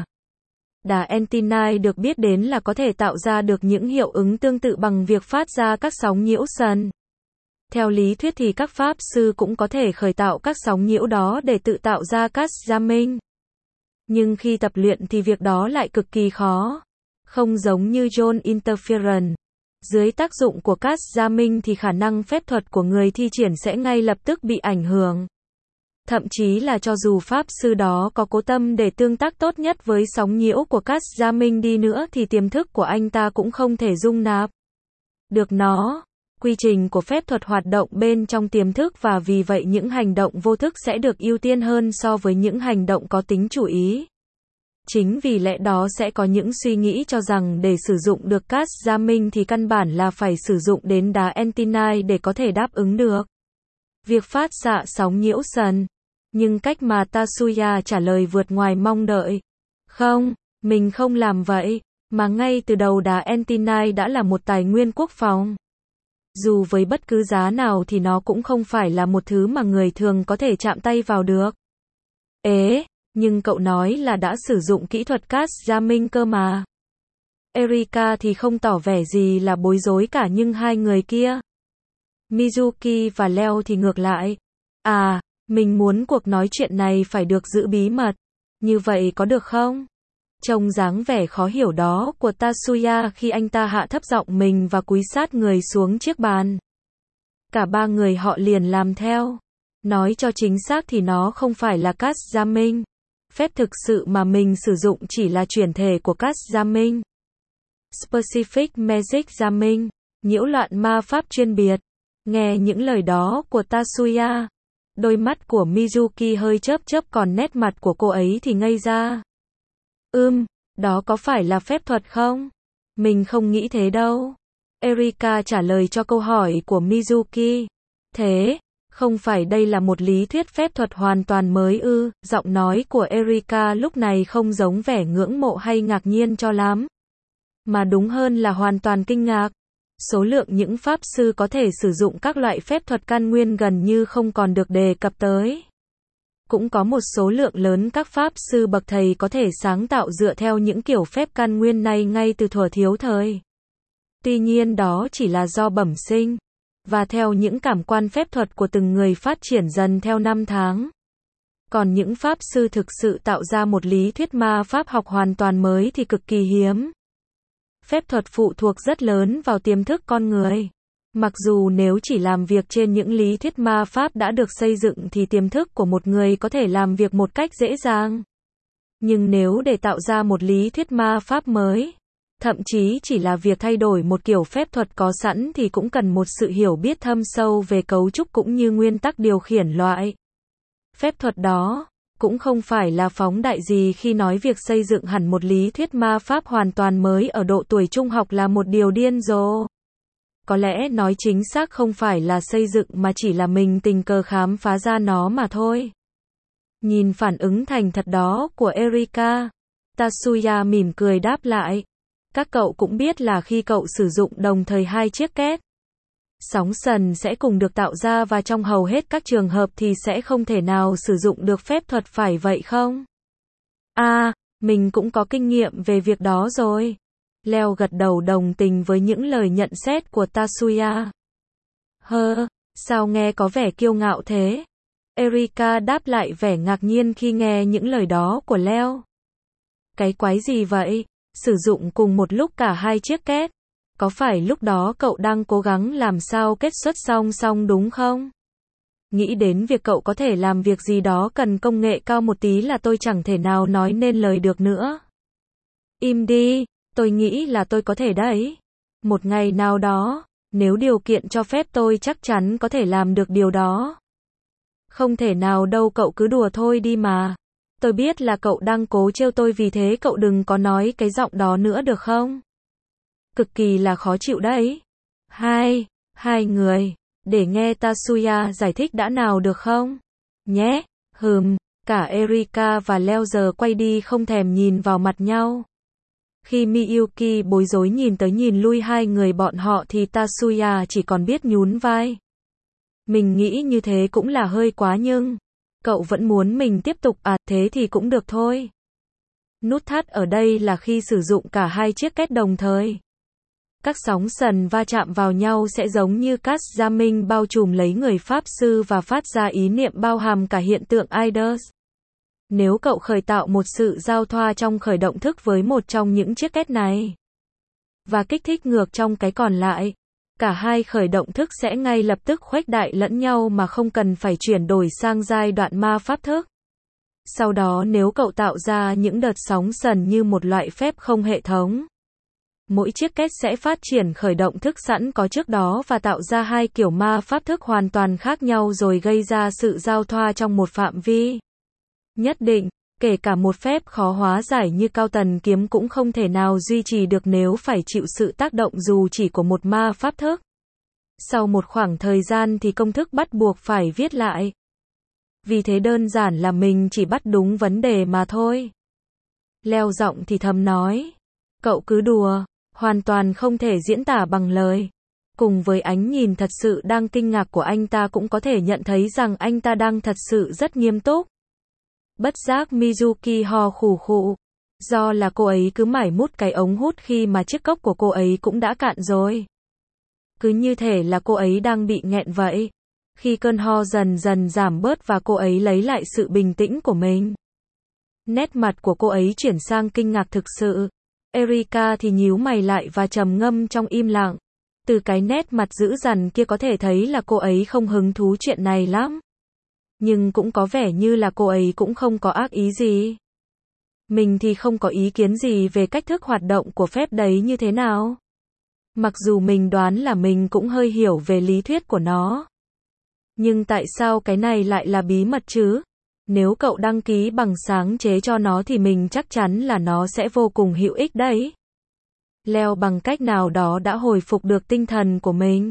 Đá Antinai được biết đến là có thể tạo ra được những hiệu ứng tương tự bằng việc phát ra các sóng nhiễu sần. Theo lý thuyết thì các pháp sư cũng có thể khởi tạo các sóng nhiễu đó để tự tạo ra cast jamming. Nhưng khi tập luyện thì việc đó lại cực kỳ khó. Không giống như zone interference. Dưới tác dụng của cast jamming thì khả năng phép thuật của người thi triển sẽ ngay lập tức bị ảnh hưởng. Thậm chí là cho dù pháp sư đó có cố tâm để tương tác tốt nhất với sóng nhiễu của cast jamming đi nữa thì tiềm thức của anh ta cũng không thể dung nạp được nó. Quy trình của phép thuật hoạt động bên trong tiềm thức và vì vậy những hành động vô thức sẽ được ưu tiên hơn so với những hành động có tính chủ ý. Chính vì lẽ đó sẽ có những suy nghĩ cho rằng để sử dụng được cast jamming thì căn bản là phải sử dụng đến đá Antinai để có thể đáp ứng được việc phát xạ sóng nhiễu sần. Nhưng cách mà Tatsuya trả lời vượt ngoài mong đợi. Không, mình không làm vậy, mà ngay từ đầu đá Antinai đã là một tài nguyên quốc phòng. Dù với bất cứ giá nào thì nó cũng không phải là một thứ mà người thường có thể chạm tay vào được. Ế, nhưng cậu nói là đã sử dụng kỹ thuật cast jamming cơ mà. Erika thì không tỏ vẻ gì là bối rối cả nhưng hai người kia, Mizuki và Leo thì ngược lại. À, mình muốn cuộc nói chuyện này phải được giữ bí mật. Như vậy có được không? Trông dáng vẻ khó hiểu đó của Tatsuya khi anh ta hạ thấp giọng mình và cúi sát người xuống chiếc bàn. Cả ba người họ liền làm theo. Nói cho chính xác thì nó không phải là cast jamming. Phép thực sự mà mình sử dụng chỉ là chuyển thể của cast jamming. Specific Magic Jamming. Nhiễu loạn ma pháp chuyên biệt. Nghe những lời đó của Tatsuya, đôi mắt của Mizuki hơi chớp chớp còn nét mặt của cô ấy thì ngây ra. Ừm, đó có phải là phép thuật không? Mình không nghĩ thế đâu. Erika trả lời cho câu hỏi của Mizuki. Thế, không phải đây là một lý thuyết phép thuật hoàn toàn mới ư? Giọng nói của Erika lúc này không giống vẻ ngưỡng mộ hay ngạc nhiên cho lắm. Mà đúng hơn là hoàn toàn kinh ngạc. Số lượng những pháp sư có thể sử dụng các loại phép thuật căn nguyên gần như không còn được đề cập tới. Cũng có một số lượng lớn các pháp sư bậc thầy có thể sáng tạo dựa theo những kiểu phép căn nguyên này ngay từ thuở thiếu thời. Tuy nhiên đó chỉ là do bẩm sinh, và theo những cảm quan phép thuật của từng người phát triển dần theo năm tháng. Còn những pháp sư thực sự tạo ra một lý thuyết ma pháp học hoàn toàn mới thì cực kỳ hiếm. Phép thuật phụ thuộc rất lớn vào tiềm thức con người. Mặc dù nếu chỉ làm việc trên những lý thuyết ma pháp đã được xây dựng thì tiềm thức của một người có thể làm việc một cách dễ dàng. Nhưng nếu để tạo ra một lý thuyết ma pháp mới, thậm chí chỉ là việc thay đổi một kiểu phép thuật có sẵn thì cũng cần một sự hiểu biết thâm sâu về cấu trúc cũng như nguyên tắc điều khiển loại phép thuật đó. Cũng không phải là phóng đại gì khi nói việc xây dựng hẳn một lý thuyết ma pháp hoàn toàn mới ở độ tuổi trung học là một điều điên rồ. Có lẽ nói chính xác không phải là xây dựng mà chỉ là mình tình cờ khám phá ra nó mà thôi. Nhìn phản ứng thành thật đó của Erika, Tatsuya mỉm cười đáp lại. Các cậu cũng biết là khi cậu sử dụng đồng thời hai chiếc két, sóng sần sẽ cùng được tạo ra và trong hầu hết các trường hợp thì sẽ không thể nào sử dụng được phép thuật phải vậy không? À, mình cũng có kinh nghiệm về việc đó rồi. Leo gật đầu đồng tình với những lời nhận xét của Tatsuya. Hơ, sao nghe có vẻ kiêu ngạo thế? Erika đáp lại vẻ ngạc nhiên khi nghe những lời đó của Leo. Cái quái gì vậy? Sử dụng cùng một lúc cả hai chiếc két. Có phải lúc đó cậu đang cố gắng làm sao kết xuất song song đúng không? Nghĩ đến việc cậu có thể làm việc gì đó cần công nghệ cao một tí là tôi chẳng thể nào nói nên lời được nữa. Im đi, tôi nghĩ là tôi có thể đấy. Một ngày nào đó, nếu điều kiện cho phép tôi chắc chắn có thể làm được điều đó. Không thể nào đâu, cậu cứ đùa thôi đi mà. Tôi biết là cậu đang cố trêu tôi, vì thế cậu đừng có nói cái giọng đó nữa được không? Cực kỳ là khó chịu đấy. Hai, hai người, để nghe Tatsuya giải thích đã nào được không? Nhé, hừm, cả Erika và Leo giờ quay đi không thèm nhìn vào mặt nhau. Khi Miyuki bối rối nhìn tới nhìn lui hai người bọn họ thì Tatsuya chỉ còn biết nhún vai. Mình nghĩ như thế cũng là hơi quá nhưng cậu vẫn muốn mình tiếp tục à, thế thì cũng được thôi. Nút thắt ở đây là khi sử dụng cả hai chiếc két đồng thời, các sóng sần va chạm vào nhau sẽ giống như cát gia minh bao trùm lấy người pháp sư và phát ra ý niệm bao hàm cả hiện tượng Eidos. Nếu cậu khởi tạo một sự giao thoa trong khởi động thức với một trong những chiếc két này, và kích thích ngược trong cái còn lại, cả hai khởi động thức sẽ ngay lập tức khuếch đại lẫn nhau mà không cần phải chuyển đổi sang giai đoạn ma pháp thức. Sau đó nếu cậu tạo ra những đợt sóng sần như một loại phép không hệ thống, mỗi chiếc két sẽ phát triển khởi động thức sẵn có trước đó và tạo ra hai kiểu ma pháp thức hoàn toàn khác nhau rồi gây ra sự giao thoa trong một phạm vi nhất định. Kể cả một phép khó hóa giải như cao tần kiếm cũng không thể nào duy trì được nếu phải chịu sự tác động dù chỉ của một ma pháp thức. Sau một khoảng thời gian thì công thức bắt buộc phải viết lại. Vì thế đơn giản là mình chỉ bắt đúng vấn đề mà thôi. Leo giọng thì thầm nói. Cậu cứ đùa, hoàn toàn không thể diễn tả bằng lời. Cùng với ánh nhìn thật sự đang kinh ngạc của anh ta cũng có thể nhận thấy rằng anh ta đang thật sự rất nghiêm túc. Bất giác Mizuki ho khủ khụ. Do là cô ấy cứ mải mút cái ống hút khi mà chiếc cốc của cô ấy cũng đã cạn rồi. Cứ như thể là cô ấy đang bị nghẹn vậy. Khi cơn ho dần dần giảm bớt và cô ấy lấy lại sự bình tĩnh của mình, nét mặt của cô ấy chuyển sang kinh ngạc thực sự. Erika thì nhíu mày lại và trầm ngâm trong im lặng. Từ cái nét mặt dữ dằn kia có thể thấy là cô ấy không hứng thú chuyện này lắm. Nhưng cũng có vẻ như là cô ấy cũng không có ác ý gì. Mình thì không có ý kiến gì về cách thức hoạt động của phép đấy như thế nào. Mặc dù mình đoán là mình cũng hơi hiểu về lý thuyết của nó. Nhưng tại sao cái này lại là bí mật chứ? Nếu cậu đăng ký bằng sáng chế cho nó thì mình chắc chắn là nó sẽ vô cùng hữu ích đấy. Leo bằng cách nào đó đã hồi phục được tinh thần của mình.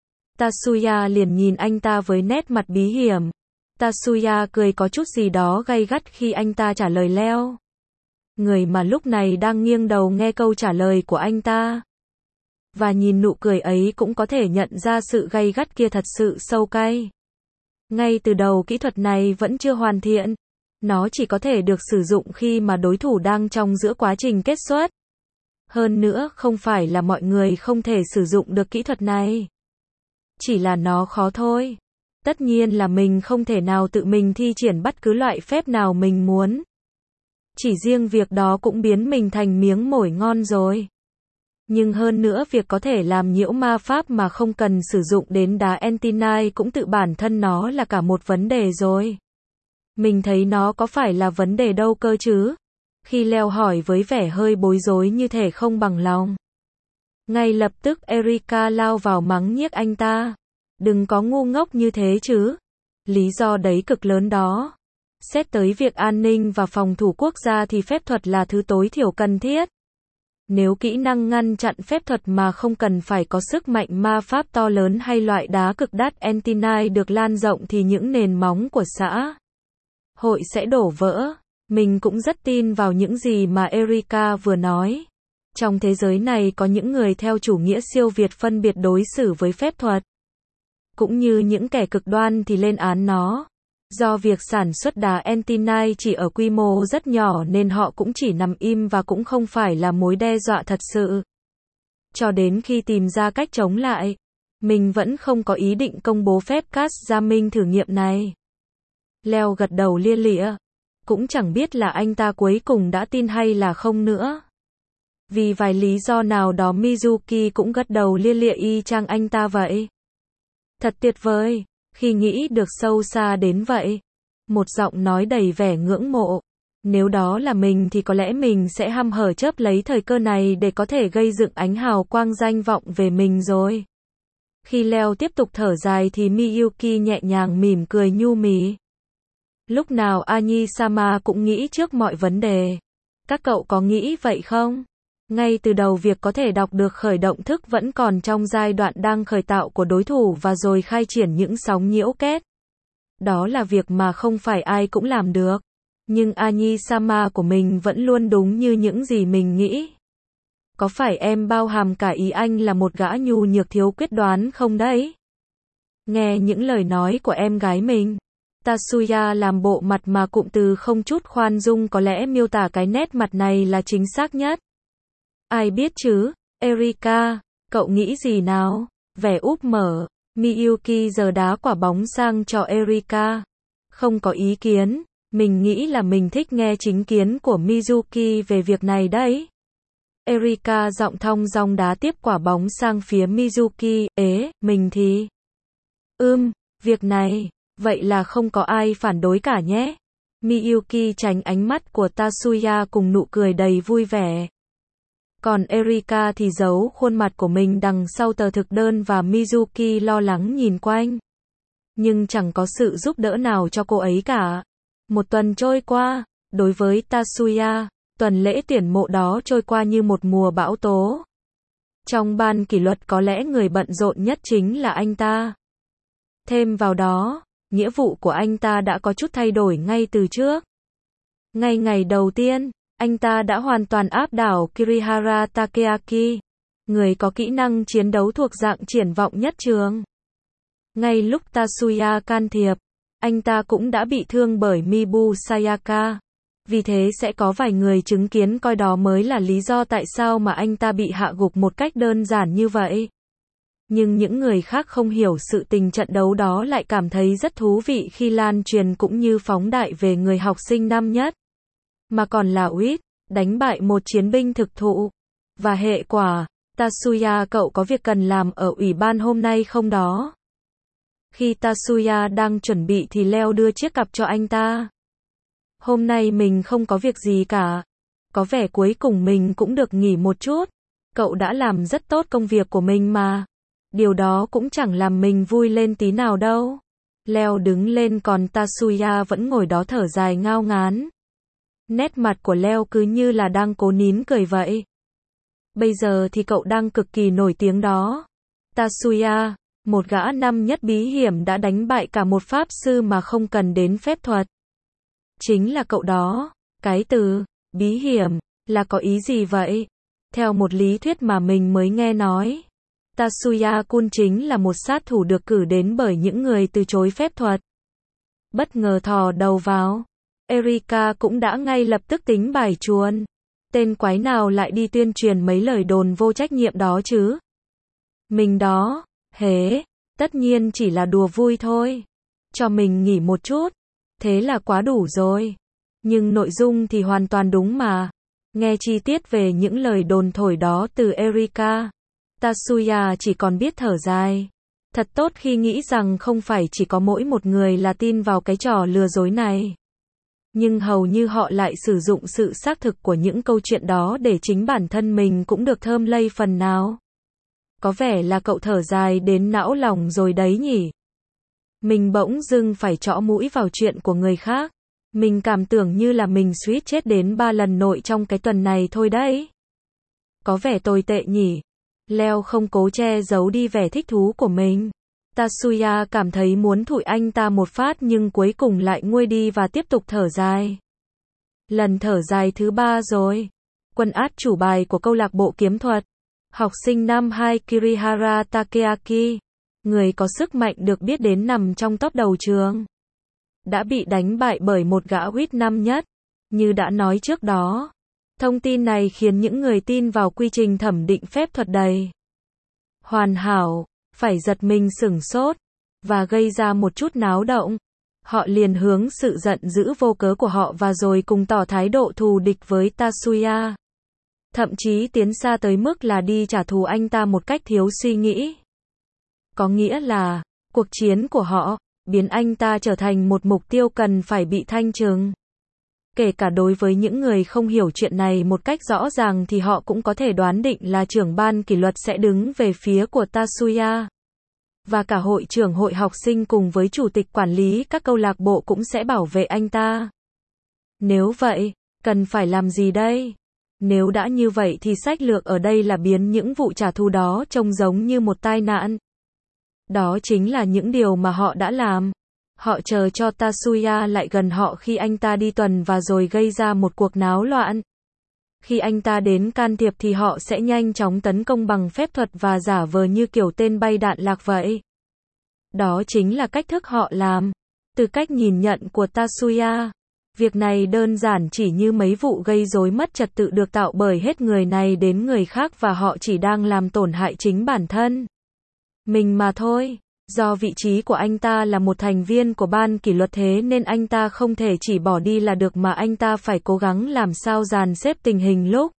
Tatsuya liền nhìn anh ta với nét mặt bí hiểm. Tatsuya cười có chút gì đó gay gắt khi anh ta trả lời Leo. Người mà lúc này đang nghiêng đầu nghe câu trả lời của anh ta. Và nhìn nụ cười ấy cũng có thể nhận ra sự gay gắt kia thật sự sâu cay. Ngay từ đầu kỹ thuật này vẫn chưa hoàn thiện. Nó chỉ có thể được sử dụng khi mà đối thủ đang trong giữa quá trình kết xuất. Hơn nữa không phải là mọi người không thể sử dụng được kỹ thuật này. Chỉ là nó khó thôi. Tất nhiên là mình không thể nào tự mình thi triển bất cứ loại phép nào mình muốn. Chỉ riêng việc đó cũng biến mình thành miếng mồi ngon rồi. Nhưng hơn nữa việc có thể làm nhiễu ma pháp mà không cần sử dụng đến đá Entinite cũng tự bản thân nó là cả một vấn đề rồi. Mình thấy nó có phải là vấn đề đâu cơ chứ? Khi Leo hỏi với vẻ hơi bối rối như thể không bằng lòng. Ngay lập tức Erika lao vào mắng nhiếc anh ta. Đừng có ngu ngốc như thế chứ. Lý do đấy cực lớn đó. Xét tới việc an ninh và phòng thủ quốc gia thì phép thuật là thứ tối thiểu cần thiết. Nếu kỹ năng ngăn chặn phép thuật mà không cần phải có sức mạnh ma pháp to lớn hay loại đá cực đắt Entinite được lan rộng thì những nền móng của xã hội sẽ đổ vỡ. Mình cũng rất tin vào những gì mà Erika vừa nói. Trong thế giới này có những người theo chủ nghĩa siêu việt phân biệt đối xử với phép thuật, cũng như những kẻ cực đoan thì lên án nó. Do việc sản xuất đá Entinite chỉ ở quy mô rất nhỏ nên họ cũng chỉ nằm im và cũng không phải là mối đe dọa thật sự. Cho đến khi tìm ra cách chống lại, mình vẫn không có ý định công bố phép cast gia minh thử nghiệm này. Leo gật đầu lia lịa. Cũng chẳng biết là anh ta cuối cùng đã tin hay là không nữa. Vì vài lý do nào đó Mizuki cũng gật đầu lia lịa y chang anh ta vậy. Thật tuyệt vời, khi nghĩ được sâu xa đến vậy. Một giọng nói đầy vẻ ngưỡng mộ. Nếu đó là mình thì có lẽ mình sẽ hăm hở chớp lấy thời cơ này để có thể gây dựng ánh hào quang danh vọng về mình rồi. Khi Leo tiếp tục thở dài thì Miyuki nhẹ nhàng mỉm cười nhu mì. Lúc nào Anyi-sama cũng nghĩ trước mọi vấn đề. Các cậu có nghĩ vậy không? Ngay từ đầu việc có thể đọc được khởi động thức vẫn còn trong giai đoạn đang khởi tạo của đối thủ và rồi khai triển những sóng nhiễu kết. Đó là việc mà không phải ai cũng làm được. Nhưng Anyi-sama của mình vẫn luôn đúng như những gì mình nghĩ. Có phải em bao hàm cả ý anh là một gã nhu nhược thiếu quyết đoán không đấy? Nghe những lời nói của em gái mình, Tatsuya làm bộ mặt mà cụm từ không chút khoan dung có lẽ miêu tả cái nét mặt này là chính xác nhất. Ai biết chứ, Erika, cậu nghĩ gì nào? Vẻ úp mở, Miyuki giờ đá quả bóng sang cho Erika. Không có ý kiến, mình nghĩ là mình thích nghe chính kiến của Mizuki về việc này đấy. Erika giọng thong dong đá tiếp quả bóng sang phía Mizuki, ế, mình thì... Ưm, việc này, vậy là không có ai phản đối cả nhé. Miyuki tránh ánh mắt của Tatsuya cùng nụ cười đầy vui vẻ. Còn Erika thì giấu khuôn mặt của mình đằng sau tờ thực đơn và Mizuki lo lắng nhìn quanh. Nhưng chẳng có sự giúp đỡ nào cho cô ấy cả. Một tuần trôi qua, đối với Tatsuya, tuần lễ tuyển mộ đó trôi qua như một mùa bão tố. Trong ban kỷ luật có lẽ người bận rộn nhất chính là anh ta. Thêm vào đó, nghĩa vụ của anh ta đã có chút thay đổi ngay từ trước. Ngay ngày đầu tiên, anh ta đã hoàn toàn áp đảo Kirihara Takeaki, người có kỹ năng chiến đấu thuộc dạng triển vọng nhất trường. Ngay lúc Tatsuya can thiệp, anh ta cũng đã bị thương bởi Mibu Sayaka. Vì thế sẽ có vài người chứng kiến coi đó mới là lý do tại sao mà anh ta bị hạ gục một cách đơn giản như vậy. Nhưng những người khác không hiểu sự tình trận đấu đó lại cảm thấy rất thú vị khi lan truyền cũng như phóng đại về người học sinh năm nhất. Mà còn là Uit, đánh bại một chiến binh thực thụ. Và hệ quả, Tatsuya cậu có việc cần làm ở ủy ban hôm nay không đó? Khi Tatsuya đang chuẩn bị thì Leo đưa chiếc cặp cho anh ta. Hôm nay mình không có việc gì cả. Có vẻ cuối cùng mình cũng được nghỉ một chút. Cậu đã làm rất tốt công việc của mình mà. Điều đó cũng chẳng làm mình vui lên tí nào đâu. Leo đứng lên còn Tatsuya vẫn ngồi đó thở dài ngao ngán. Nét mặt của Leo cứ như là đang cố nín cười vậy. Bây giờ thì cậu đang cực kỳ nổi tiếng đó. Tatsuya, một gã năm nhất bí hiểm đã đánh bại cả một pháp sư mà không cần đến phép thuật. Chính là cậu đó. Cái từ, bí hiểm, là có ý gì vậy? Theo một lý thuyết mà mình mới nghe nói, Tatsuya-kun chính là một sát thủ được cử đến bởi những người từ chối phép thuật. Bất ngờ thò đầu vào, Erika cũng đã ngay lập tức tính bài chuồn. Tên quái nào lại đi tuyên truyền mấy lời đồn vô trách nhiệm đó chứ? Mình đó, hế, tất nhiên chỉ là đùa vui thôi. Cho mình nghỉ một chút, thế là quá đủ rồi. Nhưng nội dung thì hoàn toàn đúng mà. Nghe chi tiết về những lời đồn thổi đó từ Erika, Tatsuya chỉ còn biết thở dài. Thật tốt khi nghĩ rằng không phải chỉ có mỗi một người là tin vào cái trò lừa dối này. Nhưng hầu như họ lại sử dụng sự xác thực của những câu chuyện đó để chính bản thân mình cũng được thơm lây phần nào. Có vẻ là cậu thở dài đến não lòng rồi đấy nhỉ. Mình bỗng dưng phải trõ mũi vào chuyện của người khác. Mình cảm tưởng như là mình suýt chết đến ba lần nội trong cái tuần này thôi đấy. Có vẻ tồi tệ nhỉ. Leo không cố che giấu đi vẻ thích thú của mình. Tatsuya cảm thấy muốn thụi anh ta một phát nhưng cuối cùng lại nguôi đi và tiếp tục thở dài. Lần thở dài thứ ba rồi. Quân át chủ bài của câu lạc bộ kiếm thuật. Học sinh năm hai Kirihara Takeaki. Người có sức mạnh được biết đến nằm trong top đầu trường. Đã bị đánh bại bởi một gã huýt năm nhất. Như đã nói trước đó. Thông tin này khiến những người tin vào quy trình thẩm định phép thuật đầy hoàn hảo, phải giật mình sửng sốt, và gây ra một chút náo động. Họ liền hướng sự giận dữ vô cớ của họ và rồi cùng tỏ thái độ thù địch với Tatsuya. Thậm chí tiến xa tới mức là đi trả thù anh ta một cách thiếu suy nghĩ. Có nghĩa là, cuộc chiến của họ, biến anh ta trở thành một mục tiêu cần phải bị thanh trừng. Kể cả đối với những người không hiểu chuyện này một cách rõ ràng thì họ cũng có thể đoán định là trưởng ban kỷ luật sẽ đứng về phía của Tatsuya. Và cả hội trưởng hội học sinh cùng với chủ tịch quản lý các câu lạc bộ cũng sẽ bảo vệ anh ta. Nếu vậy, cần phải làm gì đây? Nếu đã như vậy thì sách lược ở đây là biến những vụ trả thù đó trông giống như một tai nạn. Đó chính là những điều mà họ đã làm. Họ chờ cho Tatsuya lại gần họ khi anh ta đi tuần và rồi gây ra một cuộc náo loạn. Khi anh ta đến can thiệp thì họ sẽ nhanh chóng tấn công bằng phép thuật và giả vờ như kiểu tên bay đạn lạc vậy. Đó chính là cách thức họ làm. Từ cách nhìn nhận của Tatsuya, việc này đơn giản chỉ như mấy vụ gây rối mất trật tự được tạo bởi hết người này đến người khác và họ chỉ đang làm tổn hại chính bản thân mình mà thôi. Do vị trí của anh ta là một thành viên của ban kỷ luật thế nên anh ta không thể chỉ bỏ đi là được mà anh ta phải cố gắng làm sao dàn xếp tình hình lúc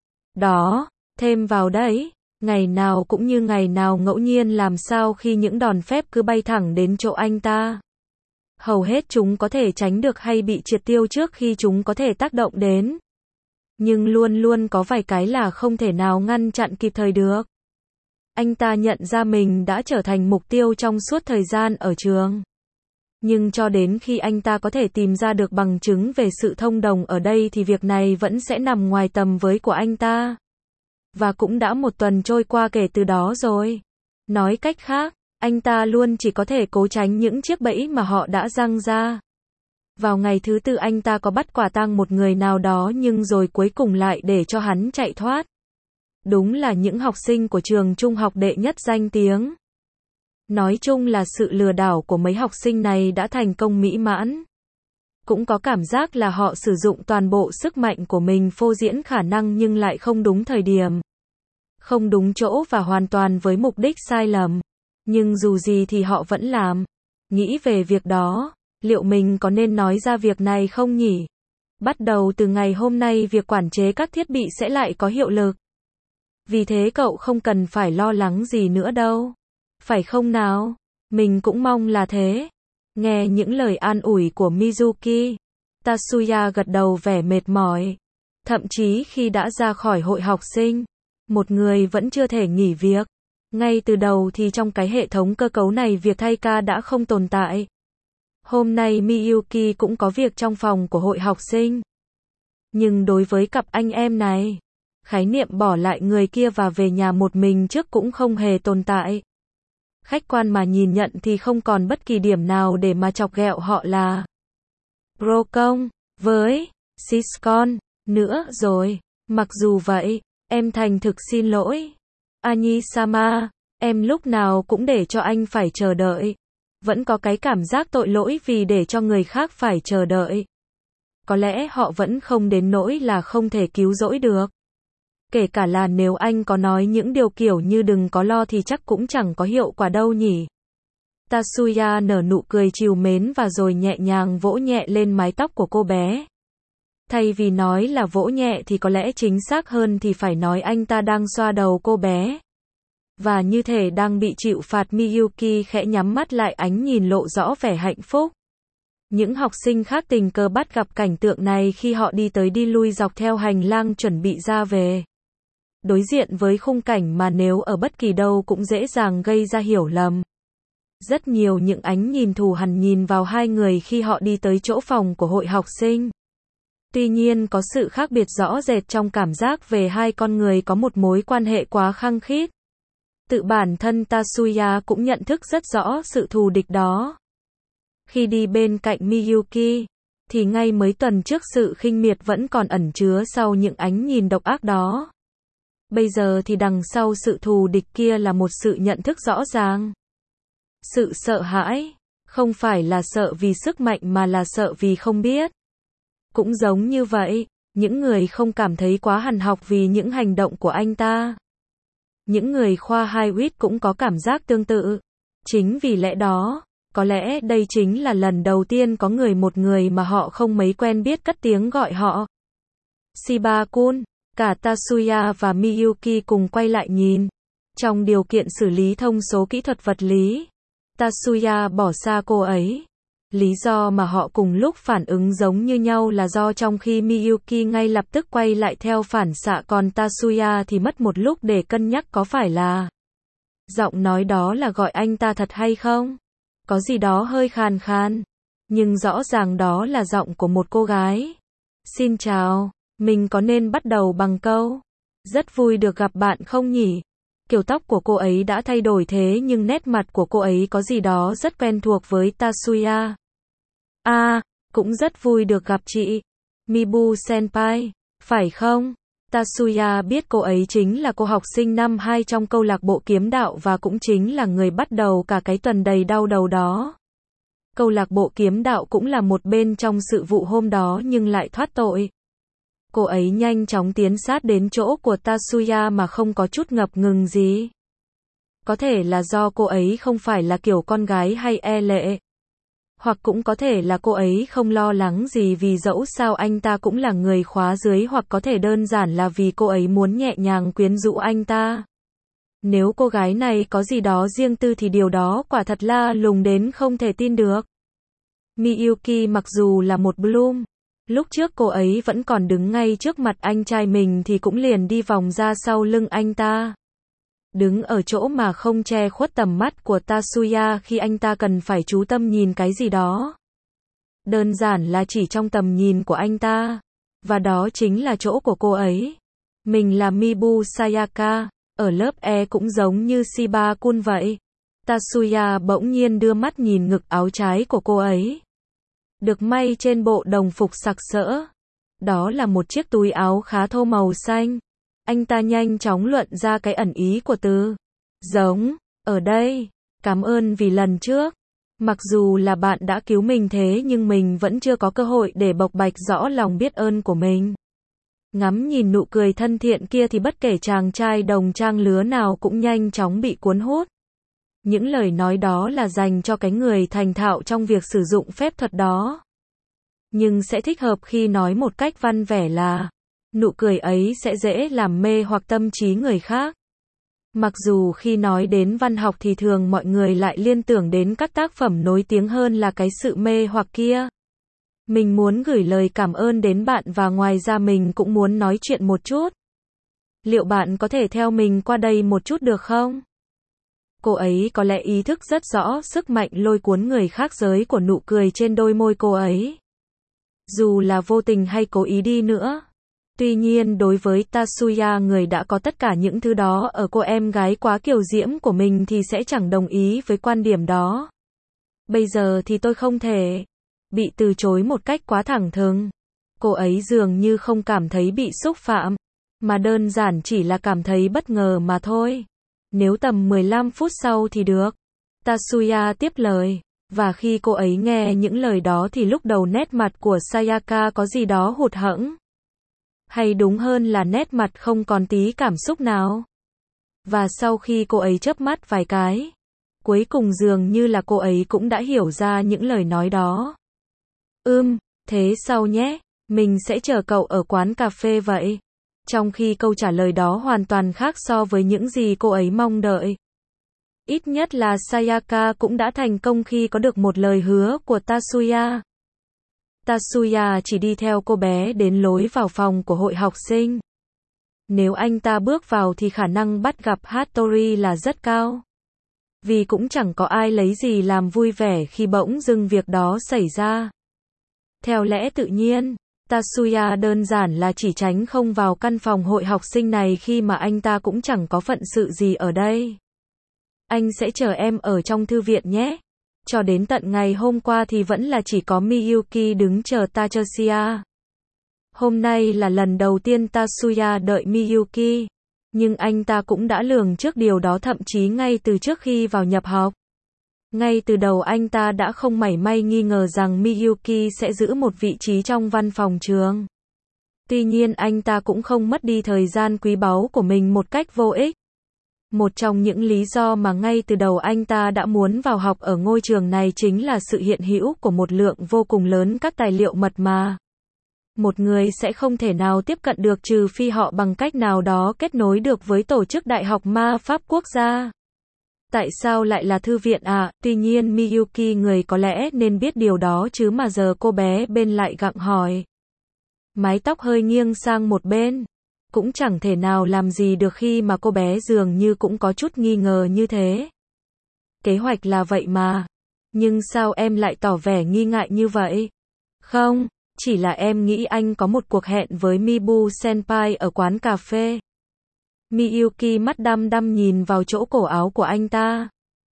đó. Thêm vào đấy, ngày nào cũng như ngày nào ngẫu nhiên làm sao khi những đòn phép cứ bay thẳng đến chỗ anh ta. Hầu hết chúng có thể tránh được hay bị triệt tiêu trước khi chúng có thể tác động đến. Nhưng luôn luôn có vài cái là không thể nào ngăn chặn kịp thời được. Anh ta nhận ra mình đã trở thành mục tiêu trong suốt thời gian ở trường. Nhưng cho đến khi anh ta có thể tìm ra được bằng chứng về sự thông đồng ở đây thì việc này vẫn sẽ nằm ngoài tầm với của anh ta. Và cũng đã một tuần trôi qua kể từ đó rồi. Nói cách khác, anh ta luôn chỉ có thể cố tránh những chiếc bẫy mà họ đã giăng ra. Vào ngày thứ tư anh ta có bắt quả tang một người nào đó nhưng rồi cuối cùng lại để cho hắn chạy thoát. Đúng là những học sinh của trường trung học đệ nhất danh tiếng. Nói chung là sự lừa đảo của mấy học sinh này đã thành công mỹ mãn. Cũng có cảm giác là họ sử dụng toàn bộ sức mạnh của mình phô diễn khả năng nhưng lại không đúng thời điểm, không đúng chỗ và hoàn toàn với mục đích sai lầm. Nhưng dù gì thì họ vẫn làm. Nghĩ về việc đó, liệu mình có nên nói ra việc này không nhỉ? Bắt đầu từ ngày hôm nay việc quản chế các thiết bị sẽ lại có hiệu lực. Vì thế cậu không cần phải lo lắng gì nữa đâu. Phải không nào? Mình cũng mong là thế. Nghe những lời an ủi của Mizuki, Tatsuya gật đầu vẻ mệt mỏi. Thậm chí khi đã ra khỏi hội học sinh, một người vẫn chưa thể nghỉ việc. Ngay từ đầu thì trong cái hệ thống cơ cấu này việc thay ca đã không tồn tại. Hôm nay Miyuki cũng có việc trong phòng của hội học sinh. Nhưng đối với cặp anh em này, khái niệm bỏ lại người kia và về nhà một mình trước cũng không hề tồn tại. Khách quan mà nhìn nhận thì không còn bất kỳ điểm nào để mà chọc ghẹo họ là Procon với Siscon nữa rồi. Mặc dù vậy, em thành thực xin lỗi. Anyi-sama, em lúc nào cũng để cho anh phải chờ đợi. Vẫn có cái cảm giác tội lỗi vì để cho người khác phải chờ đợi. Có lẽ họ vẫn không đến nỗi là không thể cứu rỗi được. Kể cả là nếu anh có nói những điều kiểu như đừng có lo thì chắc cũng chẳng có hiệu quả đâu nhỉ. Tatsuya nở nụ cười trìu mến và rồi nhẹ nhàng vỗ nhẹ lên mái tóc của cô bé. Thay vì nói là vỗ nhẹ thì có lẽ chính xác hơn thì phải nói anh ta đang xoa đầu cô bé. Và như thể đang bị chịu phạt. Miyuki khẽ nhắm mắt lại, ánh nhìn lộ rõ vẻ hạnh phúc. Những học sinh khác tình cờ bắt gặp cảnh tượng này khi họ đi tới đi lui dọc theo hành lang chuẩn bị ra về. Đối diện với khung cảnh mà nếu ở bất kỳ đâu cũng dễ dàng gây ra hiểu lầm. Rất nhiều những ánh nhìn thù hằn nhìn vào hai người khi họ đi tới chỗ phòng của hội học sinh. Tuy nhiên có sự khác biệt rõ rệt trong cảm giác về hai con người có một mối quan hệ quá khăng khít. Tự bản thân Tatsuya cũng nhận thức rất rõ sự thù địch đó. Khi đi bên cạnh Miyuki, thì ngay mấy tuần trước sự khinh miệt vẫn còn ẩn chứa sau những ánh nhìn độc ác đó. Bây giờ thì đằng sau sự thù địch kia là một sự nhận thức rõ ràng. Sự sợ hãi, không phải là sợ vì sức mạnh mà là sợ vì không biết. Cũng giống như vậy, những người không cảm thấy quá hằn học vì những hành động của anh ta. Những người khoa hai uýt cũng có cảm giác tương tự. Chính vì lẽ đó, có lẽ đây chính là lần đầu tiên có người một người mà họ không mấy quen biết cất tiếng gọi họ. Shiba-kun, cả Tatsuya và Miyuki cùng quay lại nhìn. Trong điều kiện xử lý thông số kỹ thuật vật lý, Tatsuya bỏ xa cô ấy. Lý do mà họ cùng lúc phản ứng giống như nhau là do trong khi Miyuki ngay lập tức quay lại theo phản xạ còn Tatsuya thì mất một lúc để cân nhắc có phải là giọng nói đó là gọi anh ta thật hay không. Có gì đó hơi khàn khàn. Nhưng rõ ràng đó là giọng của một cô gái. Xin chào, mình có nên bắt đầu bằng câu rất vui được gặp bạn không nhỉ? Kiểu tóc của cô ấy đã thay đổi thế nhưng nét mặt của cô ấy có gì đó rất quen thuộc với Tatsuya. À, cũng rất vui được gặp chị. Mibu Senpai, phải không? Tatsuya biết cô ấy chính là cô học sinh năm hai trong câu lạc bộ kiếm đạo và cũng chính là người bắt đầu cả cái tuần đầy đau đầu đó. Câu lạc bộ kiếm đạo cũng là một bên trong sự vụ hôm đó nhưng lại thoát tội. Cô ấy nhanh chóng tiến sát đến chỗ của Tatsuya mà không có chút ngập ngừng gì. Có thể là do cô ấy không phải là kiểu con gái hay e lệ. Hoặc cũng có thể là cô ấy không lo lắng gì vì dẫu sao anh ta cũng là người khóa dưới, hoặc có thể đơn giản là vì cô ấy muốn nhẹ nhàng quyến rũ anh ta. Nếu cô gái này có gì đó riêng tư thì điều đó quả thật la lùng đến không thể tin được. Miyuki mặc dù là một Bloom, lúc trước cô ấy vẫn còn đứng ngay trước mặt anh trai mình thì cũng liền đi vòng ra sau lưng anh ta. Đứng ở chỗ mà không che khuất tầm mắt của Tatsuya khi anh ta cần phải chú tâm nhìn cái gì đó. Đơn giản là chỉ trong tầm nhìn của anh ta. Và đó chính là chỗ của cô ấy. Mình là Mibu Sayaka, ở lớp E cũng giống như Shiba-kun vậy. Tatsuya bỗng nhiên đưa mắt nhìn ngực áo trái của cô ấy. Được may trên bộ đồng phục sặc sỡ. Đó là một chiếc túi áo khá thô màu xanh. Anh ta nhanh chóng luận ra cái ẩn ý của từ giống ở đây. Cảm ơn vì lần trước. Mặc dù là bạn đã cứu mình thế nhưng mình vẫn chưa có cơ hội để bộc bạch rõ lòng biết ơn của mình. Ngắm nhìn nụ cười thân thiện kia thì bất kể chàng trai đồng trang lứa nào cũng nhanh chóng bị cuốn hút. Những lời nói đó là dành cho cái người thành thạo trong việc sử dụng phép thuật đó. Nhưng sẽ thích hợp khi nói một cách văn vẻ là nụ cười ấy sẽ dễ làm mê hoặc tâm trí người khác. Mặc dù khi nói đến văn học thì thường mọi người lại liên tưởng đến các tác phẩm nổi tiếng hơn là cái sự mê hoặc kia. Mình muốn gửi lời cảm ơn đến bạn và ngoài ra mình cũng muốn nói chuyện một chút. Liệu bạn có thể theo mình qua đây một chút được không? Cô ấy có lẽ ý thức rất rõ sức mạnh lôi cuốn người khác giới của nụ cười trên đôi môi cô ấy. Dù là vô tình hay cố ý đi nữa. Tuy nhiên đối với Tatsuya, người đã có tất cả những thứ đó ở cô em gái quá kiều diễm của mình thì sẽ chẳng đồng ý với quan điểm đó. Bây giờ thì tôi không thể bị từ chối một cách quá thẳng thừng. Cô ấy dường như không cảm thấy bị xúc phạm, mà đơn giản chỉ là cảm thấy bất ngờ mà thôi. Nếu tầm mười lăm phút sau thì được. Tatsuya tiếp lời. Và khi cô ấy nghe những lời đó thì lúc đầu nét mặt của Sayaka có gì đó hụt hẫng. Hay đúng hơn là nét mặt không còn tí cảm xúc nào. Và sau khi cô ấy chớp mắt vài cái, cuối cùng dường như là cô ấy cũng đã hiểu ra những lời nói đó. Ừm, thế sau nhé, mình sẽ chờ cậu ở quán cà phê vậy. Trong khi câu trả lời đó hoàn toàn khác so với những gì cô ấy mong đợi. Ít nhất là Sayaka cũng đã thành công khi có được một lời hứa của Tatsuya. Tatsuya chỉ đi theo cô bé đến lối vào phòng của hội học sinh. Nếu anh ta bước vào thì khả năng bắt gặp Hattori là rất cao. Vì cũng chẳng có ai lấy gì làm vui vẻ khi bỗng dưng việc đó xảy ra. Theo lẽ tự nhiên, Tatsuya đơn giản là chỉ tránh không vào căn phòng hội học sinh này khi mà anh ta cũng chẳng có phận sự gì ở đây. Anh sẽ chờ em ở trong thư viện nhé. Cho đến tận ngày hôm qua thì vẫn là chỉ có Miyuki đứng chờ Tatsuya. Hôm nay là lần đầu tiên Tatsuya đợi Miyuki. Nhưng anh ta cũng đã lường trước điều đó thậm chí ngay từ trước khi vào nhập học. Ngay từ đầu anh ta đã không mảy may nghi ngờ rằng Miyuki sẽ giữ một vị trí trong văn phòng trường. Tuy nhiên anh ta cũng không mất đi thời gian quý báu của mình một cách vô ích. Một trong những lý do mà ngay từ đầu anh ta đã muốn vào học ở ngôi trường này chính là sự hiện hữu của một lượng vô cùng lớn các tài liệu mật mà một người sẽ không thể nào tiếp cận được trừ phi họ bằng cách nào đó kết nối được với tổ chức Đại học Ma Pháp Quốc gia. Tại sao lại là thư viện à? Tuy nhiên Miyuki người có lẽ nên biết điều đó chứ mà giờ cô bé bên lại gặng hỏi. Mái tóc hơi nghiêng sang một bên. Cũng chẳng thể nào làm gì được khi mà cô bé dường như cũng có chút nghi ngờ như thế. Kế hoạch là vậy mà. Nhưng sao em lại tỏ vẻ nghi ngại như vậy? Không, chỉ là em nghĩ anh có một cuộc hẹn với Mibu Senpai ở quán cà phê. Miyuki mắt đăm đăm nhìn vào chỗ cổ áo của anh ta.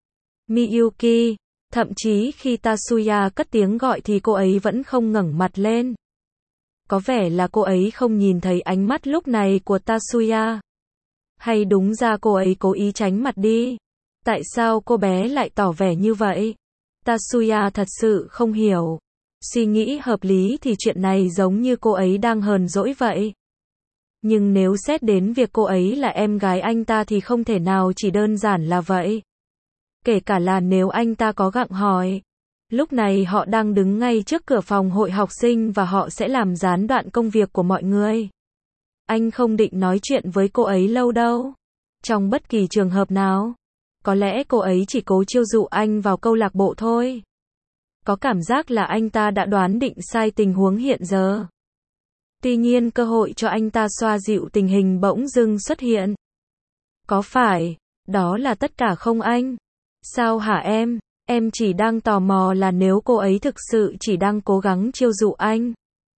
Miyuki, thậm chí khi Tatsuya cất tiếng gọi thì cô ấy vẫn không ngẩng mặt lên. Có vẻ là cô ấy không nhìn thấy ánh mắt lúc này của Tatsuya. Hay đúng ra cô ấy cố ý tránh mặt đi. Tại sao cô bé lại tỏ vẻ như vậy? Tatsuya thật sự không hiểu. Suy nghĩ hợp lý thì chuyện này giống như cô ấy đang hờn dỗi vậy. Nhưng nếu xét đến việc cô ấy là em gái anh ta thì không thể nào chỉ đơn giản là vậy. Kể cả là nếu anh ta có gặng hỏi. Lúc này họ đang đứng ngay trước cửa phòng hội học sinh và họ sẽ làm gián đoạn công việc của mọi người. Anh không định nói chuyện với cô ấy lâu đâu. Trong bất kỳ trường hợp nào. Có lẽ cô ấy chỉ cố chiêu dụ anh vào câu lạc bộ thôi. Có cảm giác là anh ta đã đoán định sai tình huống hiện giờ. Tuy nhiên cơ hội cho anh ta xoa dịu tình hình bỗng dưng xuất hiện. Có phải, đó là tất cả không anh? Sao hả em? Em chỉ đang tò mò là nếu cô ấy thực sự chỉ đang cố gắng chiêu dụ anh.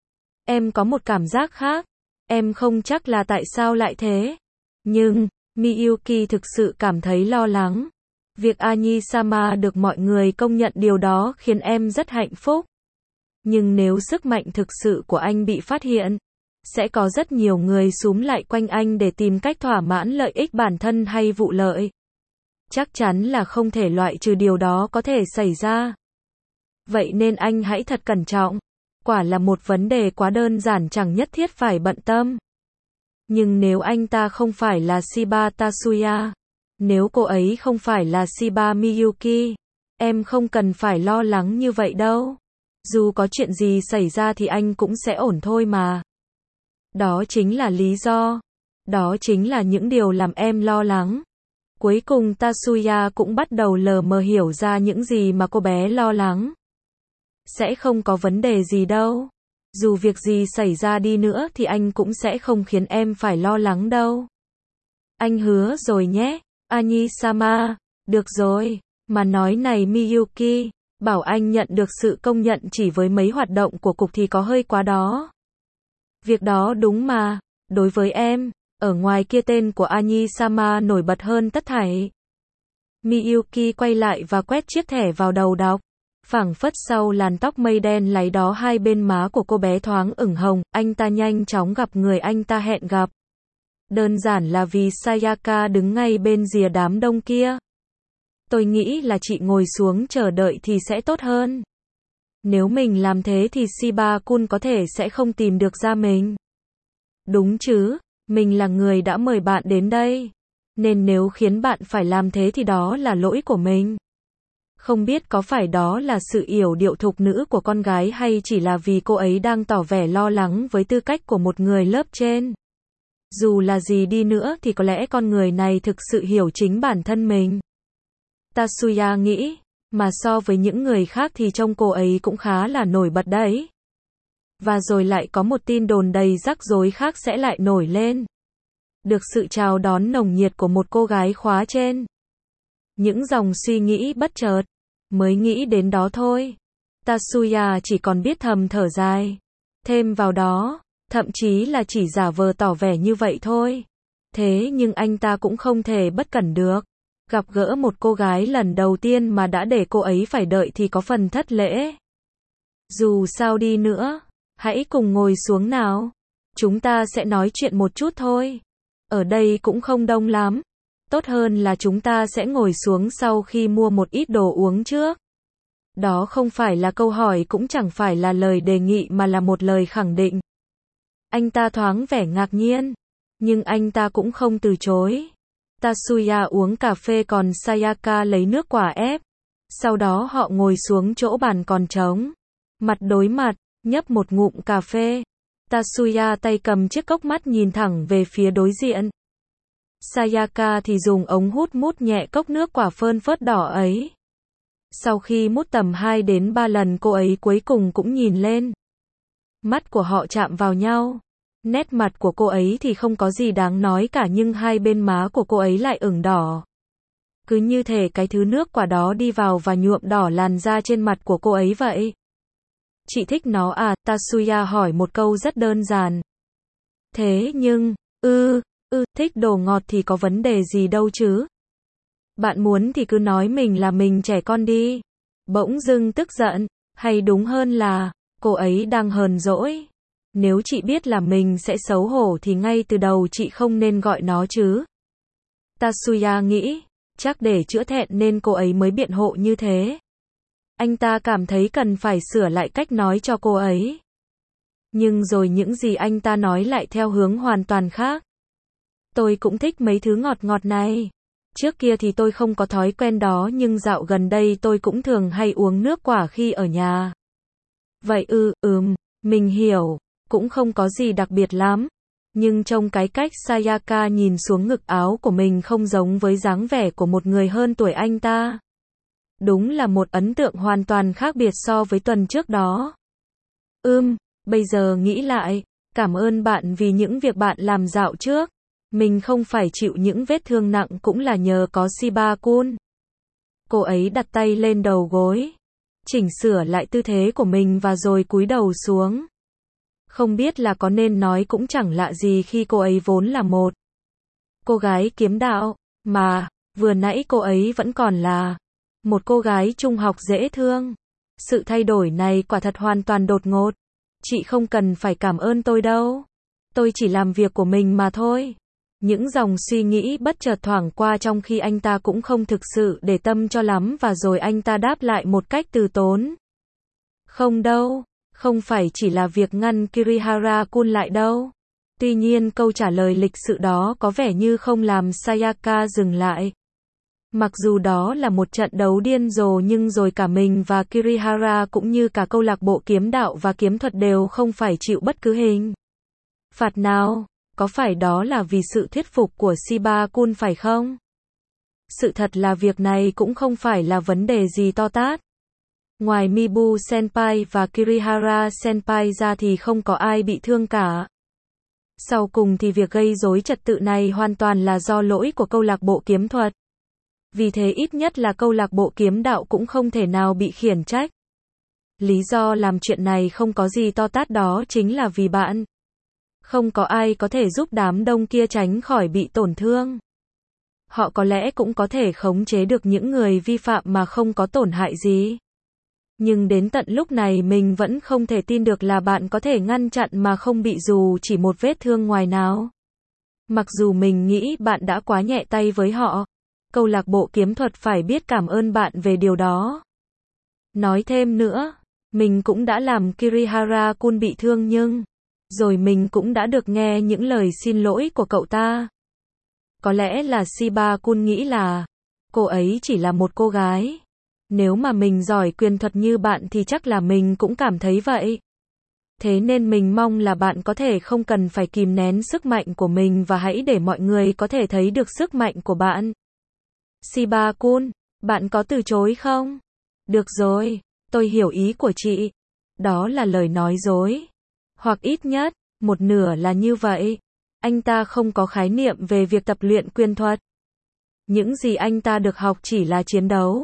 Em có một cảm giác khác. Em không chắc là tại sao lại thế. Nhưng, Miyuki thực sự cảm thấy lo lắng. Việc Ani-sama được mọi người công nhận điều đó khiến em rất hạnh phúc. Nhưng nếu sức mạnh thực sự của anh bị phát hiện, sẽ có rất nhiều người xúm lại quanh anh để tìm cách thỏa mãn lợi ích bản thân hay vụ lợi. Chắc chắn là không thể loại trừ điều đó có thể xảy ra. Vậy nên anh hãy thật cẩn trọng. Quả là một vấn đề quá đơn giản chẳng nhất thiết phải bận tâm. Nhưng nếu anh ta không phải là Shiba Tatsuya, nếu cô ấy không phải là Shiba Miyuki, em không cần phải lo lắng như vậy đâu. Dù có chuyện gì xảy ra thì anh cũng sẽ ổn thôi mà. Đó chính là lý do. Đó chính là những điều làm em lo lắng. Cuối cùng Tatsuya cũng bắt đầu lờ mờ hiểu ra những gì mà cô bé lo lắng. Sẽ không có vấn đề gì đâu. Dù việc gì xảy ra đi nữa thì anh cũng sẽ không khiến em phải lo lắng đâu. Anh hứa rồi nhé, Ani-sama. Được rồi, mà nói này Miyuki, bảo anh nhận được sự công nhận chỉ với mấy hoạt động của cục thì có hơi quá đó. Việc đó đúng mà, đối với em, ở ngoài kia tên của Ani-sama nổi bật hơn tất thảy. Miyuki quay lại và quét chiếc thẻ vào đầu đọc. Phảng phất sau làn tóc mây đen láy đó hai bên má của cô bé thoáng ửng hồng, anh ta nhanh chóng gặp người anh ta hẹn gặp. Đơn giản là vì Sayaka đứng ngay bên rìa đám đông kia. Tôi nghĩ là chị ngồi xuống chờ đợi thì sẽ tốt hơn. Nếu mình làm thế thì Shiba-kun có thể sẽ không tìm được ra mình. Đúng chứ, mình là người đã mời bạn đến đây. Nên nếu khiến bạn phải làm thế thì đó là lỗi của mình. Không biết có phải đó là sự yểu điệu thục nữ của con gái hay chỉ là vì cô ấy đang tỏ vẻ lo lắng với tư cách của một người lớp trên. Dù là gì đi nữa thì có lẽ con người này thực sự hiểu chính bản thân mình. Tatsuya nghĩ, mà so với những người khác thì trông cô ấy cũng khá là nổi bật đấy. Và rồi lại có một tin đồn đầy rắc rối khác sẽ lại nổi lên. Được sự chào đón nồng nhiệt của một cô gái khóa trên. Những dòng suy nghĩ bất chợt, mới nghĩ đến đó thôi. Tatsuya chỉ còn biết thầm thở dài. Thêm vào đó, thậm chí là chỉ giả vờ tỏ vẻ như vậy thôi. Thế nhưng anh ta cũng không thể bất cẩn được. Gặp gỡ một cô gái lần đầu tiên mà đã để cô ấy phải đợi thì có phần thất lễ. Dù sao đi nữa, hãy cùng ngồi xuống nào. Chúng ta sẽ nói chuyện một chút thôi. Ở đây cũng không đông lắm. Tốt hơn là chúng ta sẽ ngồi xuống sau khi mua một ít đồ uống trước. Đó không phải là câu hỏi cũng chẳng phải là lời đề nghị mà là một lời khẳng định. Anh ta thoáng vẻ ngạc nhiên. Nhưng anh ta cũng không từ chối. Tatsuya uống cà phê còn Sayaka lấy nước quả ép. Sau đó họ ngồi xuống chỗ bàn còn trống. Mặt đối mặt, nhấp một ngụm cà phê. Tatsuya tay cầm chiếc cốc mắt nhìn thẳng về phía đối diện. Sayaka thì dùng ống hút mút nhẹ cốc nước quả phơn phớt đỏ ấy. Sau khi mút tầm hai đến ba lần cô ấy cuối cùng cũng nhìn lên. Mắt của họ chạm vào nhau. Nét mặt của cô ấy thì không có gì đáng nói cả nhưng hai bên má của cô ấy lại ửng đỏ. Cứ như thể cái thứ nước quả đó đi vào và nhuộm đỏ làn da trên mặt của cô ấy vậy. Chị thích nó à? Tatsuya hỏi một câu rất đơn giản. Thế nhưng, ư, ư, thích đồ ngọt thì có vấn đề gì đâu chứ? Bạn muốn thì cứ nói mình là mình trẻ con đi. Bỗng dưng tức giận, hay đúng hơn là, cô ấy đang hờn dỗi. Nếu chị biết là mình sẽ xấu hổ thì ngay từ đầu chị không nên gọi nó chứ. Tatsuya nghĩ, chắc để chữa thẹn nên cô ấy mới biện hộ như thế. Anh ta cảm thấy cần phải sửa lại cách nói cho cô ấy. Nhưng rồi những gì anh ta nói lại theo hướng hoàn toàn khác. Tôi cũng thích mấy thứ ngọt ngọt này. Trước kia thì tôi không có thói quen đó nhưng dạo gần đây tôi cũng thường hay uống nước quả khi ở nhà. Vậy ư, ừm, mình hiểu, cũng không có gì đặc biệt lắm. Nhưng trông cái cách Sayaka nhìn xuống ngực áo của mình không giống với dáng vẻ của một người hơn tuổi anh ta. Đúng là một ấn tượng hoàn toàn khác biệt so với tuần trước đó. Ừm, bây giờ nghĩ lại, cảm ơn bạn vì những việc bạn làm dạo trước. Mình không phải chịu những vết thương nặng cũng là nhờ có Shiba-kun. Cô ấy đặt tay lên đầu gối, chỉnh sửa lại tư thế của mình và rồi cúi đầu xuống. Không biết là có nên nói cũng chẳng lạ gì khi cô ấy vốn là một cô gái kiếm đạo, mà, vừa nãy cô ấy vẫn còn là một cô gái trung học dễ thương. Sự thay đổi này quả thật hoàn toàn đột ngột. Chị không cần phải cảm ơn tôi đâu. Tôi chỉ làm việc của mình mà thôi. Những dòng suy nghĩ bất chợt thoảng qua trong khi anh ta cũng không thực sự để tâm cho lắm và rồi anh ta đáp lại một cách từ tốn. Không đâu, không phải chỉ là việc ngăn Kirihara-kun lại đâu. Tuy nhiên câu trả lời lịch sự đó có vẻ như không làm Sayaka dừng lại. Mặc dù đó là một trận đấu điên rồ nhưng rồi cả mình và Kirihara cũng như cả câu lạc bộ kiếm đạo và kiếm thuật đều không phải chịu bất cứ hình phạt nào. Có phải đó là vì sự thuyết phục của Shiba-kun phải không? Sự thật là việc này cũng không phải là vấn đề gì to tát. Ngoài Mibu Senpai và Kirihara Senpai ra thì không có ai bị thương cả. Sau cùng thì việc gây rối trật tự này hoàn toàn là do lỗi của câu lạc bộ kiếm thuật. Vì thế ít nhất là câu lạc bộ kiếm đạo cũng không thể nào bị khiển trách. Lý do làm chuyện này không có gì to tát đó chính là vì bạn. Không có ai có thể giúp đám đông kia tránh khỏi bị tổn thương. Họ có lẽ cũng có thể khống chế được những người vi phạm mà không có tổn hại gì. Nhưng đến tận lúc này mình vẫn không thể tin được là bạn có thể ngăn chặn mà không bị dù chỉ một vết thương ngoài nào. Mặc dù mình nghĩ bạn đã quá nhẹ tay với họ, câu lạc bộ kiếm thuật phải biết cảm ơn bạn về điều đó. Nói thêm nữa, mình cũng đã làm Kirihara-kun bị thương nhưng rồi mình cũng đã được nghe những lời xin lỗi của cậu ta. Có lẽ là Shiba-kun nghĩ là cô ấy chỉ là một cô gái. Nếu mà mình giỏi quyền thuật như bạn thì chắc là mình cũng cảm thấy vậy. Thế nên mình mong là bạn có thể không cần phải kìm nén sức mạnh của mình và hãy để mọi người có thể thấy được sức mạnh của bạn. Shiba-kun, bạn có từ chối không? Được rồi, tôi hiểu ý của chị. Đó là lời nói dối. Hoặc ít nhất, một nửa là như vậy. Anh ta không có khái niệm về việc tập luyện quyền thuật. Những gì anh ta được học chỉ là chiến đấu.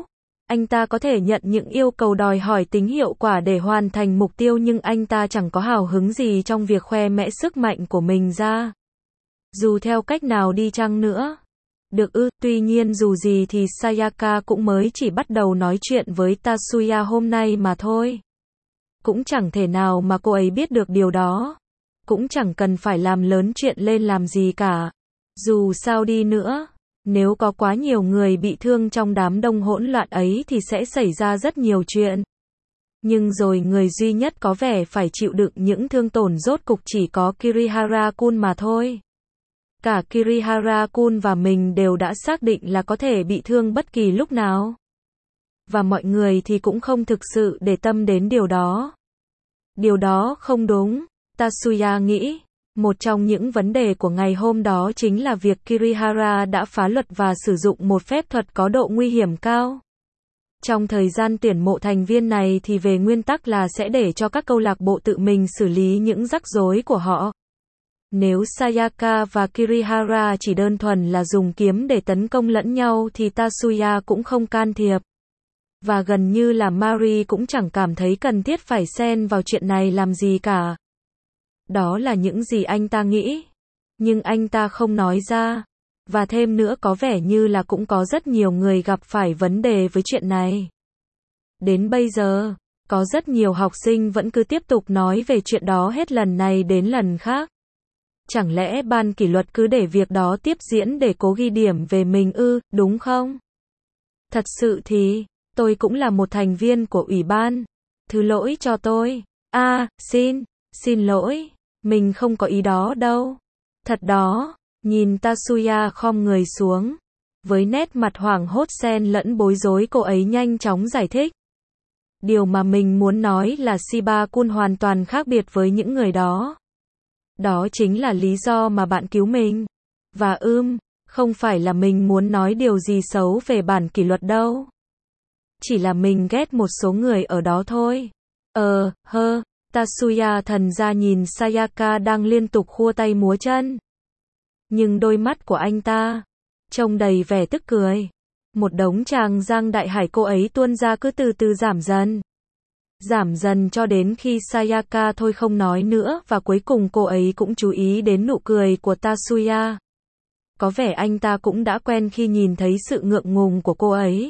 Anh ta có thể nhận những yêu cầu đòi hỏi tính hiệu quả để hoàn thành mục tiêu nhưng anh ta chẳng có hào hứng gì trong việc khoe mẽ sức mạnh của mình ra. Dù theo cách nào đi chăng nữa. Được ư, tuy nhiên dù gì thì Sayaka cũng mới chỉ bắt đầu nói chuyện với Tatsuya hôm nay mà thôi. Cũng chẳng thể nào mà cô ấy biết được điều đó. Cũng chẳng cần phải làm lớn chuyện lên làm gì cả. Dù sao đi nữa, nếu có quá nhiều người bị thương trong đám đông hỗn loạn ấy thì sẽ xảy ra rất nhiều chuyện. Nhưng rồi người duy nhất có vẻ phải chịu đựng những thương tổn rốt cục chỉ có Kirihara-kun mà thôi. Cả Kirihara-kun và mình đều đã xác định là có thể bị thương bất kỳ lúc nào. Và mọi người thì cũng không thực sự để tâm đến điều đó. Điều đó không đúng, Tatsuya nghĩ. Một trong những vấn đề của ngày hôm đó chính là việc Kirihara đã phá luật và sử dụng một phép thuật có độ nguy hiểm cao. Trong thời gian tuyển mộ thành viên này thì về nguyên tắc là sẽ để cho các câu lạc bộ tự mình xử lý những rắc rối của họ. Nếu Sayaka và Kirihara chỉ đơn thuần là dùng kiếm để tấn công lẫn nhau thì Tatsuya cũng không can thiệp. Và gần như là Mari cũng chẳng cảm thấy cần thiết phải xen vào chuyện này làm gì cả. Đó là những gì anh ta nghĩ. Nhưng anh ta không nói ra. Và thêm nữa có vẻ như là cũng có rất nhiều người gặp phải vấn đề với chuyện này. Đến bây giờ, có rất nhiều học sinh vẫn cứ tiếp tục nói về chuyện đó hết lần này đến lần khác. Chẳng lẽ ban kỷ luật cứ để việc đó tiếp diễn để cố ghi điểm về mình ư, đúng không? Thật sự thì, tôi cũng là một thành viên của ủy ban. Thứ lỗi cho tôi. A, à, xin, xin lỗi, mình không có ý đó đâu. Thật đó, nhìn Tatsuya khom người xuống. Với nét mặt hoảng hốt xen lẫn bối rối cô ấy nhanh chóng giải thích. Điều mà mình muốn nói là Shiba-kun hoàn toàn khác biệt với những người đó. Đó chính là lý do mà bạn cứu mình. Và ưm, không phải là mình muốn nói điều gì xấu về bản kỷ luật đâu. Chỉ là mình ghét một số người ở đó thôi. Ờ, hơ, Tatsuya thần ra nhìn Sayaka đang liên tục khua tay múa chân. Nhưng đôi mắt của anh ta, trông đầy vẻ tức cười. Một đống tràng giang đại hải cô ấy tuôn ra cứ từ từ giảm dần. Giảm dần cho đến khi Sayaka thôi không nói nữa và cuối cùng cô ấy cũng chú ý đến nụ cười của Tatsuya. Có vẻ anh ta cũng đã quen khi nhìn thấy sự ngượng ngùng của cô ấy.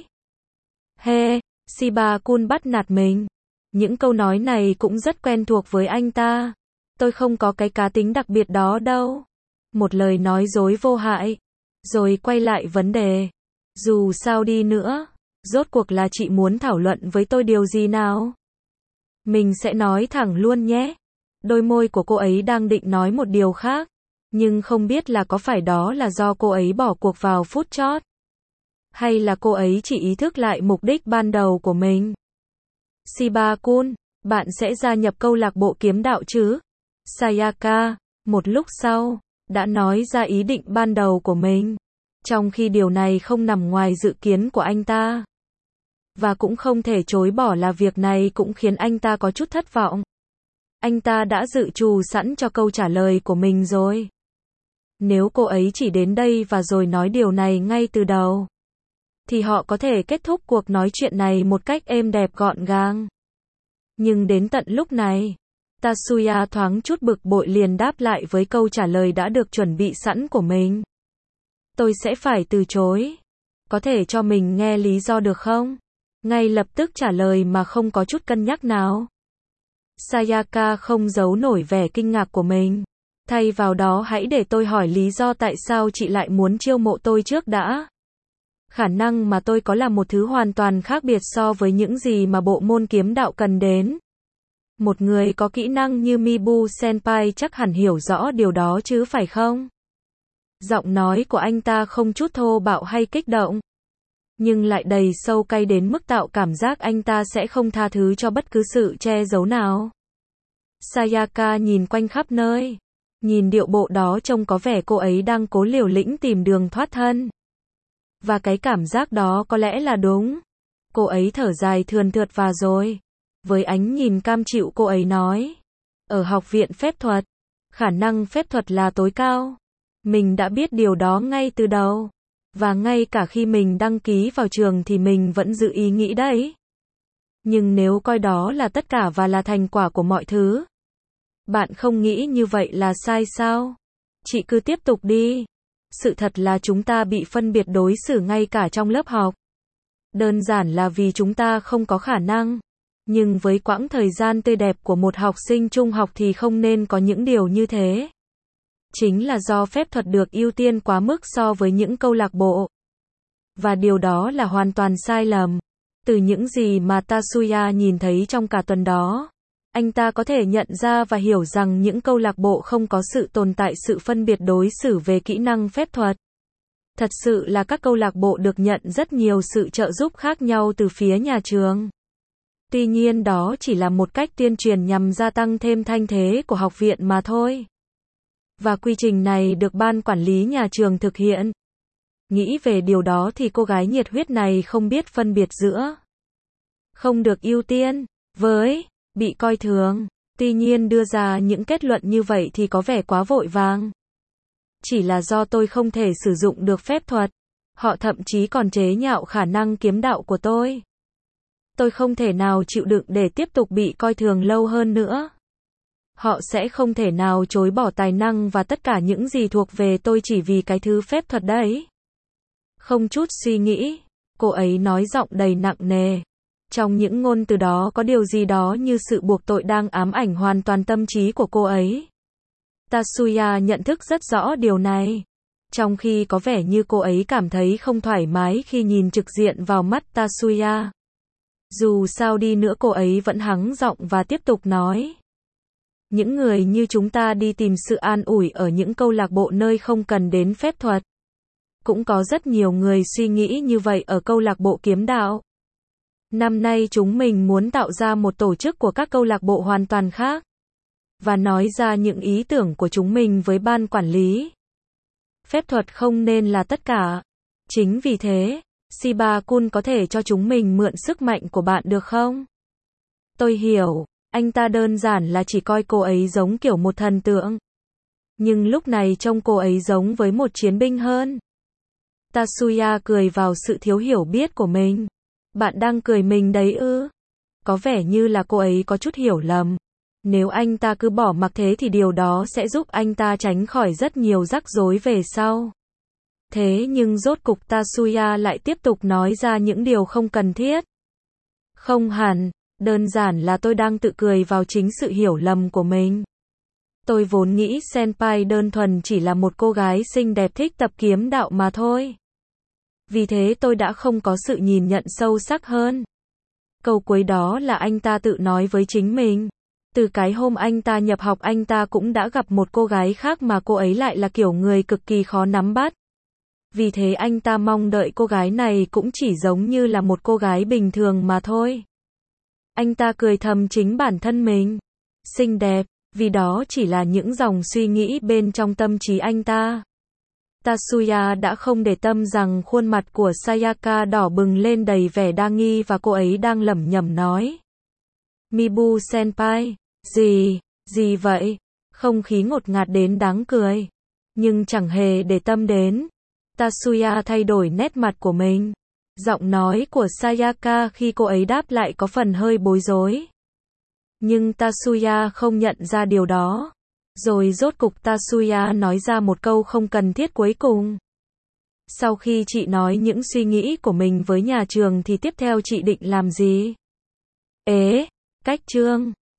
He, Shiba-kun bắt nạt mình. Những câu nói này cũng rất quen thuộc với anh ta. Tôi không có cái cá tính đặc biệt đó đâu. Một lời nói dối vô hại. Rồi quay lại vấn đề. Dù sao đi nữa, rốt cuộc là chị muốn thảo luận với tôi điều gì nào? Mình sẽ nói thẳng luôn nhé. Đôi môi của cô ấy đang định nói một điều khác. Nhưng không biết là có phải đó là do cô ấy bỏ cuộc vào phút chót. Hay là cô ấy chỉ ý thức lại mục đích ban đầu của mình. Shiba-kun, bạn sẽ gia nhập câu lạc bộ kiếm đạo chứ? Sayaka, một lúc sau, đã nói ra ý định ban đầu của mình. Trong khi điều này không nằm ngoài dự kiến của anh ta. Và cũng không thể chối bỏ là việc này cũng khiến anh ta có chút thất vọng. Anh ta đã dự trù sẵn cho câu trả lời của mình rồi. Nếu cô ấy chỉ đến đây và rồi nói điều này ngay từ đầu, thì họ có thể kết thúc cuộc nói chuyện này một cách êm đẹp gọn gàng. Nhưng đến tận lúc này, Tatsuya thoáng chút bực bội liền đáp lại với câu trả lời đã được chuẩn bị sẵn của mình. Tôi sẽ phải từ chối. Có thể cho mình nghe lý do được không? Ngay lập tức trả lời mà không có chút cân nhắc nào. Sayaka không giấu nổi vẻ kinh ngạc của mình. Thay vào đó hãy để tôi hỏi lý do tại sao chị lại muốn chiêu mộ tôi trước đã. Khả năng mà tôi có là một thứ hoàn toàn khác biệt so với những gì mà bộ môn kiếm đạo cần đến. Một người có kỹ năng như Mibu Senpai chắc hẳn hiểu rõ điều đó chứ phải không? Giọng nói của anh ta không chút thô bạo hay kích động, nhưng lại đầy sâu cay đến mức tạo cảm giác anh ta sẽ không tha thứ cho bất cứ sự che giấu nào. Sayaka nhìn quanh khắp nơi. Nhìn điệu bộ đó trông có vẻ cô ấy đang cố liều lĩnh tìm đường thoát thân. Và cái cảm giác đó có lẽ là đúng. Cô ấy thở dài thườn thượt và rồi, với ánh nhìn cam chịu cô ấy nói. Ở học viện phép thuật, khả năng phép thuật là tối cao. Mình đã biết điều đó ngay từ đầu. Và ngay cả khi mình đăng ký vào trường thì mình vẫn giữ ý nghĩ đấy. Nhưng nếu coi đó là tất cả và là thành quả của mọi thứ, bạn không nghĩ như vậy là sai sao? Chị cứ tiếp tục đi. Sự thật là chúng ta bị phân biệt đối xử ngay cả trong lớp học. Đơn giản là vì chúng ta không có khả năng. Nhưng với quãng thời gian tươi đẹp của một học sinh trung học thì không nên có những điều như thế. Chính là do phép thuật được ưu tiên quá mức so với những câu lạc bộ. Và điều đó là hoàn toàn sai lầm. Từ những gì mà Tatsuya nhìn thấy trong cả tuần đó, anh ta có thể nhận ra và hiểu rằng những câu lạc bộ không có sự tồn tại sự phân biệt đối xử về kỹ năng phép thuật. Thật sự là các câu lạc bộ được nhận rất nhiều sự trợ giúp khác nhau từ phía nhà trường. Tuy nhiên đó chỉ là một cách tuyên truyền nhằm gia tăng thêm thanh thế của học viện mà thôi. Và quy trình này được ban quản lý nhà trường thực hiện. Nghĩ về điều đó thì cô gái nhiệt huyết này không biết phân biệt giữa không được ưu tiên với bị coi thường. Tuy nhiên đưa ra những kết luận như vậy thì có vẻ quá vội vàng. Chỉ là do tôi không thể sử dụng được phép thuật. Họ thậm chí còn chế nhạo khả năng kiếm đạo của tôi. Tôi không thể nào chịu đựng để tiếp tục bị coi thường lâu hơn nữa. Họ sẽ không thể nào chối bỏ tài năng và tất cả những gì thuộc về tôi chỉ vì cái thứ phép thuật đấy. Không chút suy nghĩ, cô ấy nói giọng đầy nặng nề. Trong những ngôn từ đó có điều gì đó như sự buộc tội đang ám ảnh hoàn toàn tâm trí của cô ấy. Tatsuya nhận thức rất rõ điều này. Trong khi có vẻ như cô ấy cảm thấy không thoải mái khi nhìn trực diện vào mắt Tatsuya. Dù sao đi nữa cô ấy vẫn hắng giọng và tiếp tục nói. Những người như chúng ta đi tìm sự an ủi ở những câu lạc bộ nơi không cần đến phép thuật. Cũng có rất nhiều người suy nghĩ như vậy ở câu lạc bộ kiếm đạo. Năm nay chúng mình muốn tạo ra một tổ chức của các câu lạc bộ hoàn toàn khác. Và nói ra những ý tưởng của chúng mình với ban quản lý. Phép thuật không nên là tất cả. Chính vì thế, Shiba-kun có thể cho chúng mình mượn sức mạnh của bạn được không? Tôi hiểu, anh ta đơn giản là chỉ coi cô ấy giống kiểu một thần tượng. Nhưng lúc này trông cô ấy giống với một chiến binh hơn. Tatsuya cười vào sự thiếu hiểu biết của mình. Bạn đang cười mình đấy ư? Có vẻ như là cô ấy có chút hiểu lầm. Nếu anh ta cứ bỏ mặc thế thì điều đó sẽ giúp anh ta tránh khỏi rất nhiều rắc rối về sau. Thế nhưng rốt cục Tatsuya lại tiếp tục nói ra những điều không cần thiết. Không hẳn, đơn giản là tôi đang tự cười vào chính sự hiểu lầm của mình. Tôi vốn nghĩ Senpai đơn thuần chỉ là một cô gái xinh đẹp thích tập kiếm đạo mà thôi. Vì thế tôi đã không có sự nhìn nhận sâu sắc hơn. Câu cuối đó là anh ta tự nói với chính mình. Từ cái hôm anh ta nhập học anh ta cũng đã gặp một cô gái khác mà cô ấy lại là kiểu người cực kỳ khó nắm bắt. Vì thế anh ta mong đợi cô gái này cũng chỉ giống như là một cô gái bình thường mà thôi. Anh ta cười thầm chính bản thân mình. Xinh đẹp, vì đó chỉ là những dòng suy nghĩ bên trong tâm trí anh ta. Tatsuya đã không để tâm rằng khuôn mặt của Sayaka đỏ bừng lên đầy vẻ đa nghi và cô ấy đang lẩm nhẩm nói. Mibu senpai, gì, gì vậy? Không khí ngột ngạt đến đáng cười. Nhưng chẳng hề để tâm đến. Tatsuya thay đổi nét mặt của mình. Giọng nói của Sayaka khi cô ấy đáp lại có phần hơi bối rối. Nhưng Tatsuya không nhận ra điều đó. Rồi rốt cục Tatsuya nói ra một câu không cần thiết cuối cùng. Sau khi chị nói những suy nghĩ của mình với nhà trường thì tiếp theo chị định làm gì? Ế, cách chương.